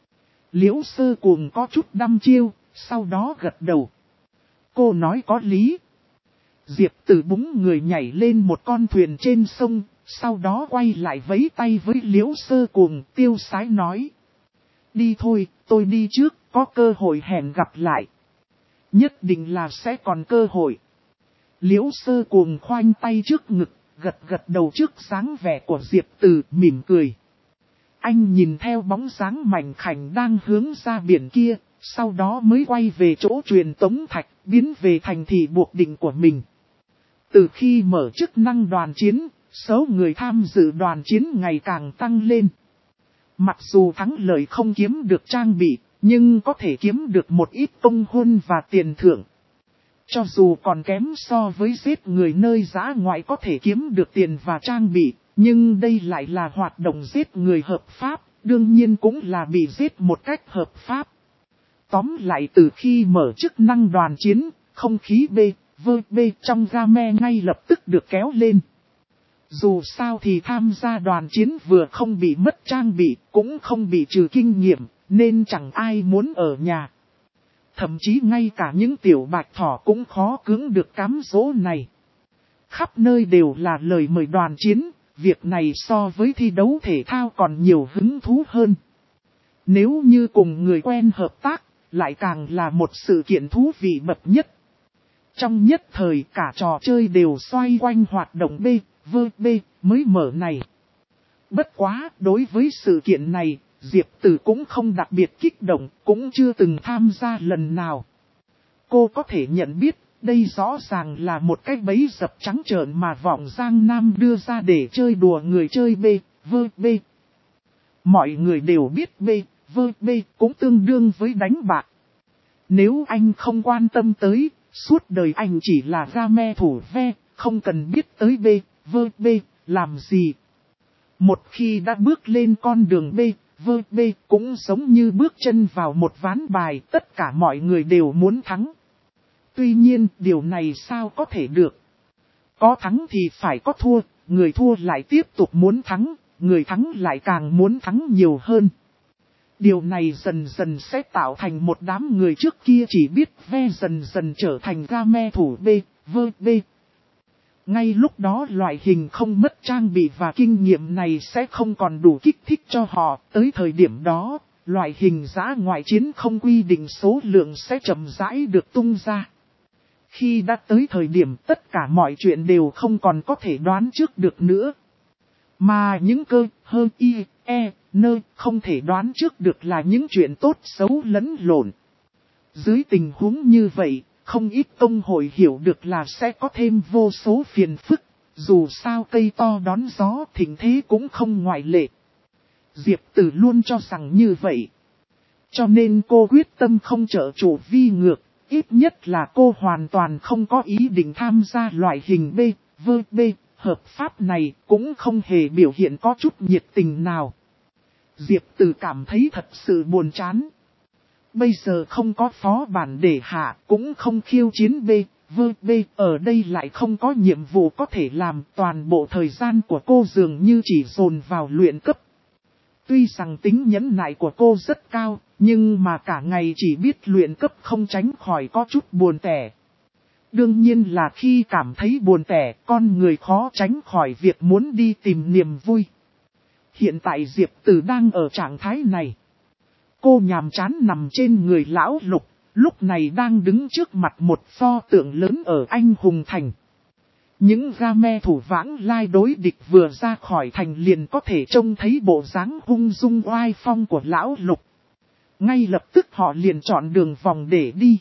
Liễu Sơ Cuồng có chút đăm chiêu, sau đó gật đầu. Cô nói có lý. Diệp Tử búng người nhảy lên một con thuyền trên sông, sau đó quay lại vẫy tay với Liễu Sơ Cuồng, tiêu sái nói. Đi thôi, tôi đi trước, có cơ hội hẹn gặp lại. Nhất định là sẽ còn cơ hội. Liễu Sơ Cuồng khoanh tay trước ngực, gật đầu trước dáng vẻ của Diệp Tử, mỉm cười. Anh nhìn theo bóng dáng mảnh khảnh đang hướng ra biển kia, sau đó mới quay về chỗ truyền tống thạch, biến về thành thị buộc định của mình. Từ khi mở chức năng đoàn chiến, số người tham dự đoàn chiến ngày càng tăng lên. Mặc dù thắng lợi không kiếm được trang bị, nhưng có thể kiếm được một ít công huân và tiền thưởng. Cho dù còn kém so với giết người nơi dã ngoại có thể kiếm được tiền và trang bị, nhưng đây lại là hoạt động giết người hợp pháp, đương nhiên cũng là bị giết một cách hợp pháp. Tóm lại từ khi mở chức năng đoàn chiến, không khí B trong game ngay lập tức được kéo lên. Dù sao thì tham gia đoàn chiến vừa không bị mất trang bị, cũng không bị trừ kinh nghiệm, nên chẳng ai muốn ở nhà. Thậm chí ngay cả những tiểu bạch thỏ cũng khó cưỡng được cám dỗ này. Khắp nơi đều là lời mời đoàn chiến, việc này so với thi đấu thể thao còn nhiều hứng thú hơn. Nếu như cùng người quen hợp tác, lại càng là một sự kiện thú vị bậc nhất. Trong nhất thời cả trò chơi đều xoay quanh hoạt động B mới mở này. Bất quá, đối với sự kiện này, Diệp Tử cũng không đặc biệt kích động, cũng chưa từng tham gia lần nào. Cô có thể nhận biết, đây rõ ràng là một cái bẫy dập trắng trợn mà Vọng Giang Nam đưa ra để chơi đùa người chơi B. Mọi người đều biết B cũng tương đương với đánh bạc. Nếu anh không quan tâm tới, suốt đời anh chỉ là game thủ ve, không cần biết tới B làm gì. Một khi đã bước lên con đường B cũng giống như bước chân vào một ván bài, tất cả mọi người đều muốn thắng. Tuy nhiên, điều này sao có thể được? Có thắng thì phải có thua, người thua lại tiếp tục muốn thắng, người thắng lại càng muốn thắng nhiều hơn. Điều này dần dần sẽ tạo thành một đám người trước kia chỉ biết ve dần dần trở thành game thủ B. Ngay lúc đó loại hình không mất trang bị và kinh nghiệm này sẽ không còn đủ kích thích cho họ. Tới thời điểm đó, loại hình dã ngoại chiến không quy định số lượng sẽ chậm rãi được tung ra. Khi đã tới thời điểm tất cả mọi chuyện đều không còn có thể đoán trước được nữa. Mà những không thể đoán trước được là những chuyện tốt xấu lẫn lộn. Dưới tình huống như vậy, không ít công hội hiểu được là sẽ có thêm vô số phiền phức, dù sao cây to đón gió thịnh thế cũng không ngoại lệ. Diệp Tử luôn cho rằng như vậy. Cho nên cô quyết tâm không trợ chủ vi ngược, ít nhất là cô hoàn toàn không có ý định tham gia loại hình B hợp pháp này, cũng không hề biểu hiện có chút nhiệt tình nào. Diệp Tử cảm thấy thật sự buồn chán. Bây giờ không có phó bản để hạ, cũng không khiêu chiến B, ở đây lại không có nhiệm vụ có thể làm, toàn bộ thời gian của cô dường như chỉ dồn vào luyện cấp. Tuy rằng tính nhẫn nại của cô rất cao, nhưng mà cả ngày chỉ biết luyện cấp không tránh khỏi có chút buồn tẻ. Đương nhiên là khi cảm thấy buồn tẻ, con người khó tránh khỏi việc muốn đi tìm niềm vui. Hiện tại Diệp Tử đang ở trạng thái này. Cô nhàm chán nằm trên người lão Lục, lúc này đang đứng trước mặt một pho tượng lớn ở Anh Hùng Thành. Những game thủ vãng lai đối địch vừa ra khỏi thành liền có thể trông thấy bộ dáng hung dung oai phong của lão Lục. Ngay lập tức họ liền chọn đường vòng để đi.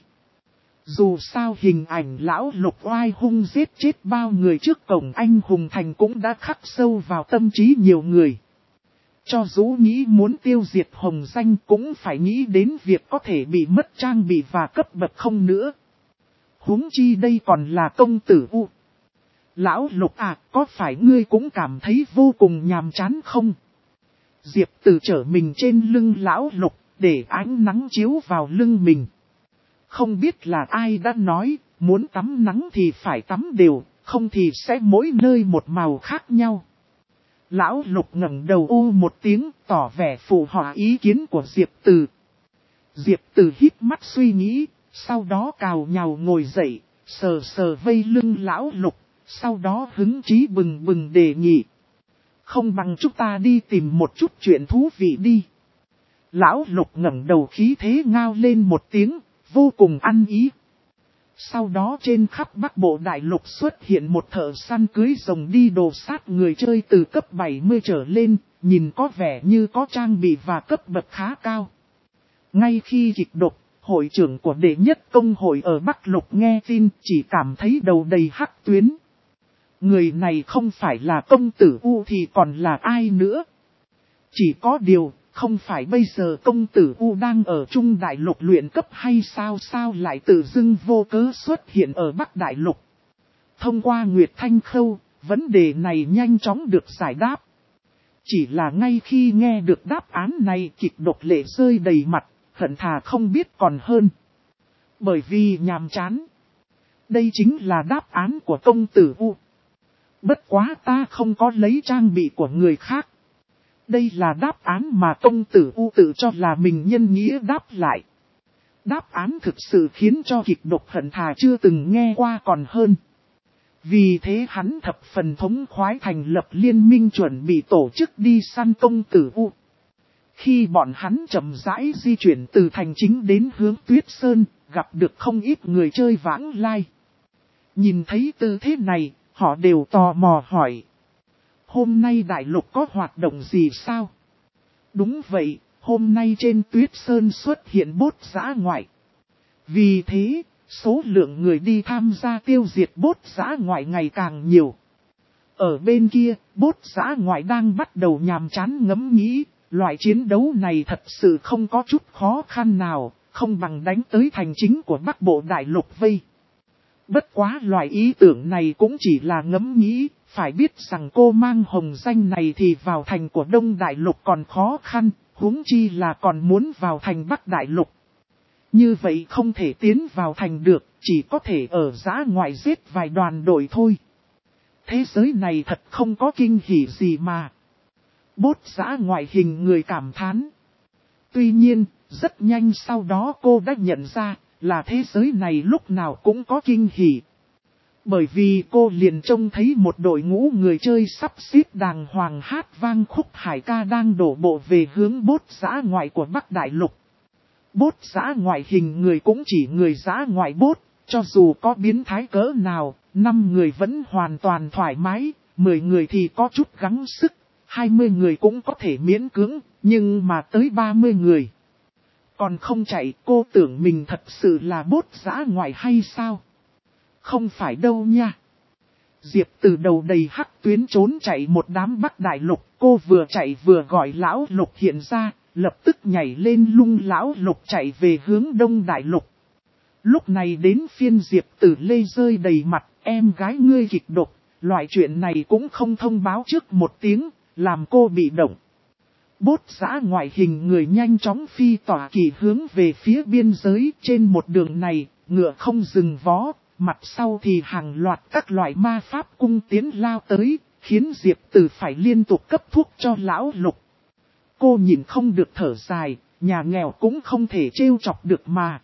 Dù sao hình ảnh lão Lục oai hung giết chết bao người trước cổng Anh Hùng Thành cũng đã khắc sâu vào tâm trí nhiều người. Cho dù nghĩ muốn tiêu diệt hồng danh cũng phải nghĩ đến việc có thể bị mất trang bị và cấp bậc không nữa. Huống chi đây còn là công tử U. Lão Lục à, có phải ngươi cũng cảm thấy vô cùng nhàm chán không? Diệp Tử trở mình trên lưng lão Lục, để ánh nắng chiếu vào lưng mình. Không biết là ai đã nói, muốn tắm nắng thì phải tắm đều, không thì sẽ mỗi nơi một màu khác nhau. Lão Lục ngẩng đầu ô một tiếng, tỏ vẻ phụ họa ý kiến của Diệp Tử. Diệp Từ hít mắt suy nghĩ, sau đó cào nhào ngồi dậy, sờ sờ vây lưng lão Lục, sau đó hứng chí bừng bừng đề nghị. Không bằng chúng ta đi tìm một chút chuyện thú vị đi. Lão Lục ngẩng đầu khí thế ngao lên một tiếng, vô cùng ăn ý. Sau đó trên khắp Bắc Bộ Đại Lục xuất hiện một thợ săn cưới rồng đi đồ sát người chơi từ cấp 70 trở lên, nhìn có vẻ như có trang bị và cấp bậc khá cao. Ngay khi Kịch Độc, hội trưởng của đệ nhất công hội ở Bắc Lục nghe tin chỉ cảm thấy đầu đầy hắc tuyến. Người này không phải là công tử U thì còn là ai nữa? Chỉ có điều, không phải bây giờ công tử U đang ở Trung Đại Lục luyện cấp hay sao lại tự dưng vô cớ xuất hiện ở Bắc Đại Lục. Thông qua Nguyệt Thanh Khâu, vấn đề này nhanh chóng được giải đáp. Chỉ là ngay khi nghe được đáp án này Kịch Độc lệ rơi đầy mặt, hận thà không biết còn hơn. Bởi vì nhàm chán. Đây chính là đáp án của công tử U. Bất quá ta không có lấy trang bị của người khác. Đây là đáp án mà công tử U tự cho là mình nhân nghĩa đáp lại. Đáp án thực sự khiến cho Kịch Độc hận thà chưa từng nghe qua còn hơn. Vì thế hắn thập phần thống khoái thành lập liên minh chuẩn bị tổ chức đi săn công tử U. Khi bọn hắn chậm rãi di chuyển từ thành chính đến hướng Tuyết Sơn, gặp được không ít người chơi vãng lai. Nhìn thấy tư thế này, họ đều tò mò hỏi. Hôm nay Đại Lục có hoạt động gì sao? Đúng vậy, hôm nay trên Tuyết Sơn xuất hiện bốt dã ngoại. Vì thế, số lượng người đi tham gia tiêu diệt bốt dã ngoại ngày càng nhiều. Ở bên kia, bốt dã ngoại đang bắt đầu nhàm chán ngẫm nghĩ, loại chiến đấu này thật sự không có chút khó khăn nào, không bằng đánh tới thành chính của Bắc Bộ Đại Lục vây. Bất quá loại ý tưởng này cũng chỉ là ngẫm nghĩ, phải biết rằng cô mang hồng danh này thì vào thành của Đông Đại Lục còn khó khăn, huống chi là còn muốn vào thành Bắc Đại Lục. Như vậy không thể tiến vào thành được, chỉ có thể ở dã ngoại giết vài đoàn đội thôi. Thế giới này thật không có kinh hỉ gì mà. Bốt dã ngoại hình người cảm thán. Tuy nhiên, rất nhanh sau đó cô đã nhận ra là thế giới này lúc nào cũng có kinh hỉ. Bởi vì cô liền trông thấy một đội ngũ người chơi sắp xếp đàng hoàng hát vang khúc hải ca đang đổ bộ về hướng bốt dã ngoại của Bắc Đại Lục. Bốt dã ngoại hình người cũng chỉ người dã ngoại bốt, cho dù có biến thái cỡ nào, 5 người vẫn hoàn toàn thoải mái, 10 người thì có chút gắng sức, 20 người cũng có thể miễn cưỡng, nhưng mà tới 30 người. Còn không chạy, cô tưởng mình thật sự là bốt dã ngoại hay sao? Không phải đâu nha. Diệp Từ đầu đầy hắc tuyến trốn chạy một đám Bắc Đại Lục, cô vừa chạy vừa gọi lão Lục hiện ra, lập tức nhảy lên lung lão Lục chạy về hướng Đông Đại Lục. Lúc này đến phiên Diệp Từ lê rơi đầy mặt, em gái ngươi Kịch Độc, loại chuyện này cũng không thông báo trước một tiếng, làm cô bị động. Bốt dã ngoại hình người nhanh chóng phi tỏa kỳ hướng về phía biên giới trên một đường này, ngựa không dừng vó, mặt sau thì hàng loạt các loại ma pháp cung tiến lao tới, khiến Diệp Từ phải liên tục cấp thuốc cho lão Lục. Cô nhìn không được thở dài, nhà nghèo cũng không thể trêu chọc được mà.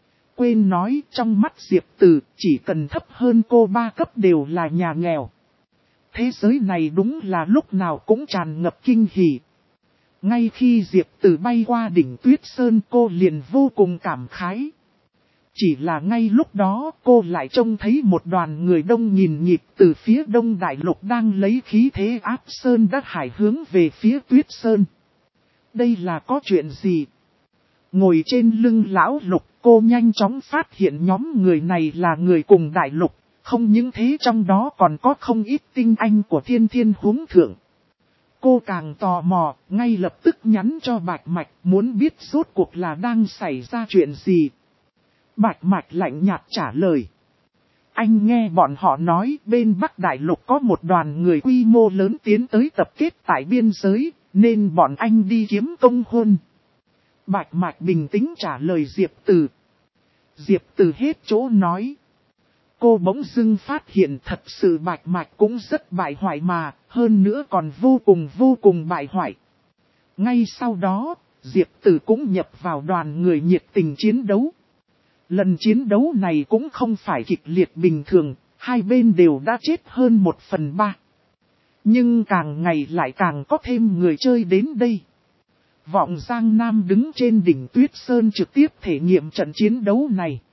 Quên nói trong mắt Diệp Từ chỉ cần thấp hơn cô 3 cấp đều là nhà nghèo. Thế giới này đúng là lúc nào cũng tràn ngập kinh hỉ. Ngay khi Diệp Từ bay qua đỉnh Tuyết Sơn cô liền vô cùng cảm khái. Chỉ là ngay lúc đó cô lại trông thấy một đoàn người đông nhìn nhịp từ phía Đông Đại Lục đang lấy khí thế áp Sơn Đắc Hải hướng về phía Tuyết Sơn. Đây là có chuyện gì? Ngồi trên lưng lão Lục cô nhanh chóng phát hiện nhóm người này là người cùng Đại Lục. Không những thế trong đó còn có không ít tinh anh của Thiên Thiên Huống Thượng. Cô càng tò mò, ngay lập tức nhắn cho Bạch Mạch muốn biết rốt cuộc là đang xảy ra chuyện gì. Bạch Mạch lạnh nhạt trả lời. Anh nghe bọn họ nói bên Bắc Đại Lục có một đoàn người quy mô lớn tiến tới tập kết tại biên giới, nên bọn anh đi kiếm công hôn. Bạch Mạch bình tĩnh trả lời Diệp Từ. Diệp Từ hết chỗ nói. Cô bỗng dưng phát hiện thật sự Bạch Mạch cũng rất bại hoại mà, hơn nữa còn vô cùng bại hoại. Ngay sau đó, Diệp Tử cũng nhập vào đoàn người nhiệt tình chiến đấu. Lần chiến đấu này cũng không phải kịch liệt bình thường, hai bên đều đã chết hơn 1/3. Nhưng càng ngày lại càng có thêm người chơi đến đây. Vọng Giang Nam đứng trên đỉnh Tuyết Sơn trực tiếp thể nghiệm trận chiến đấu này.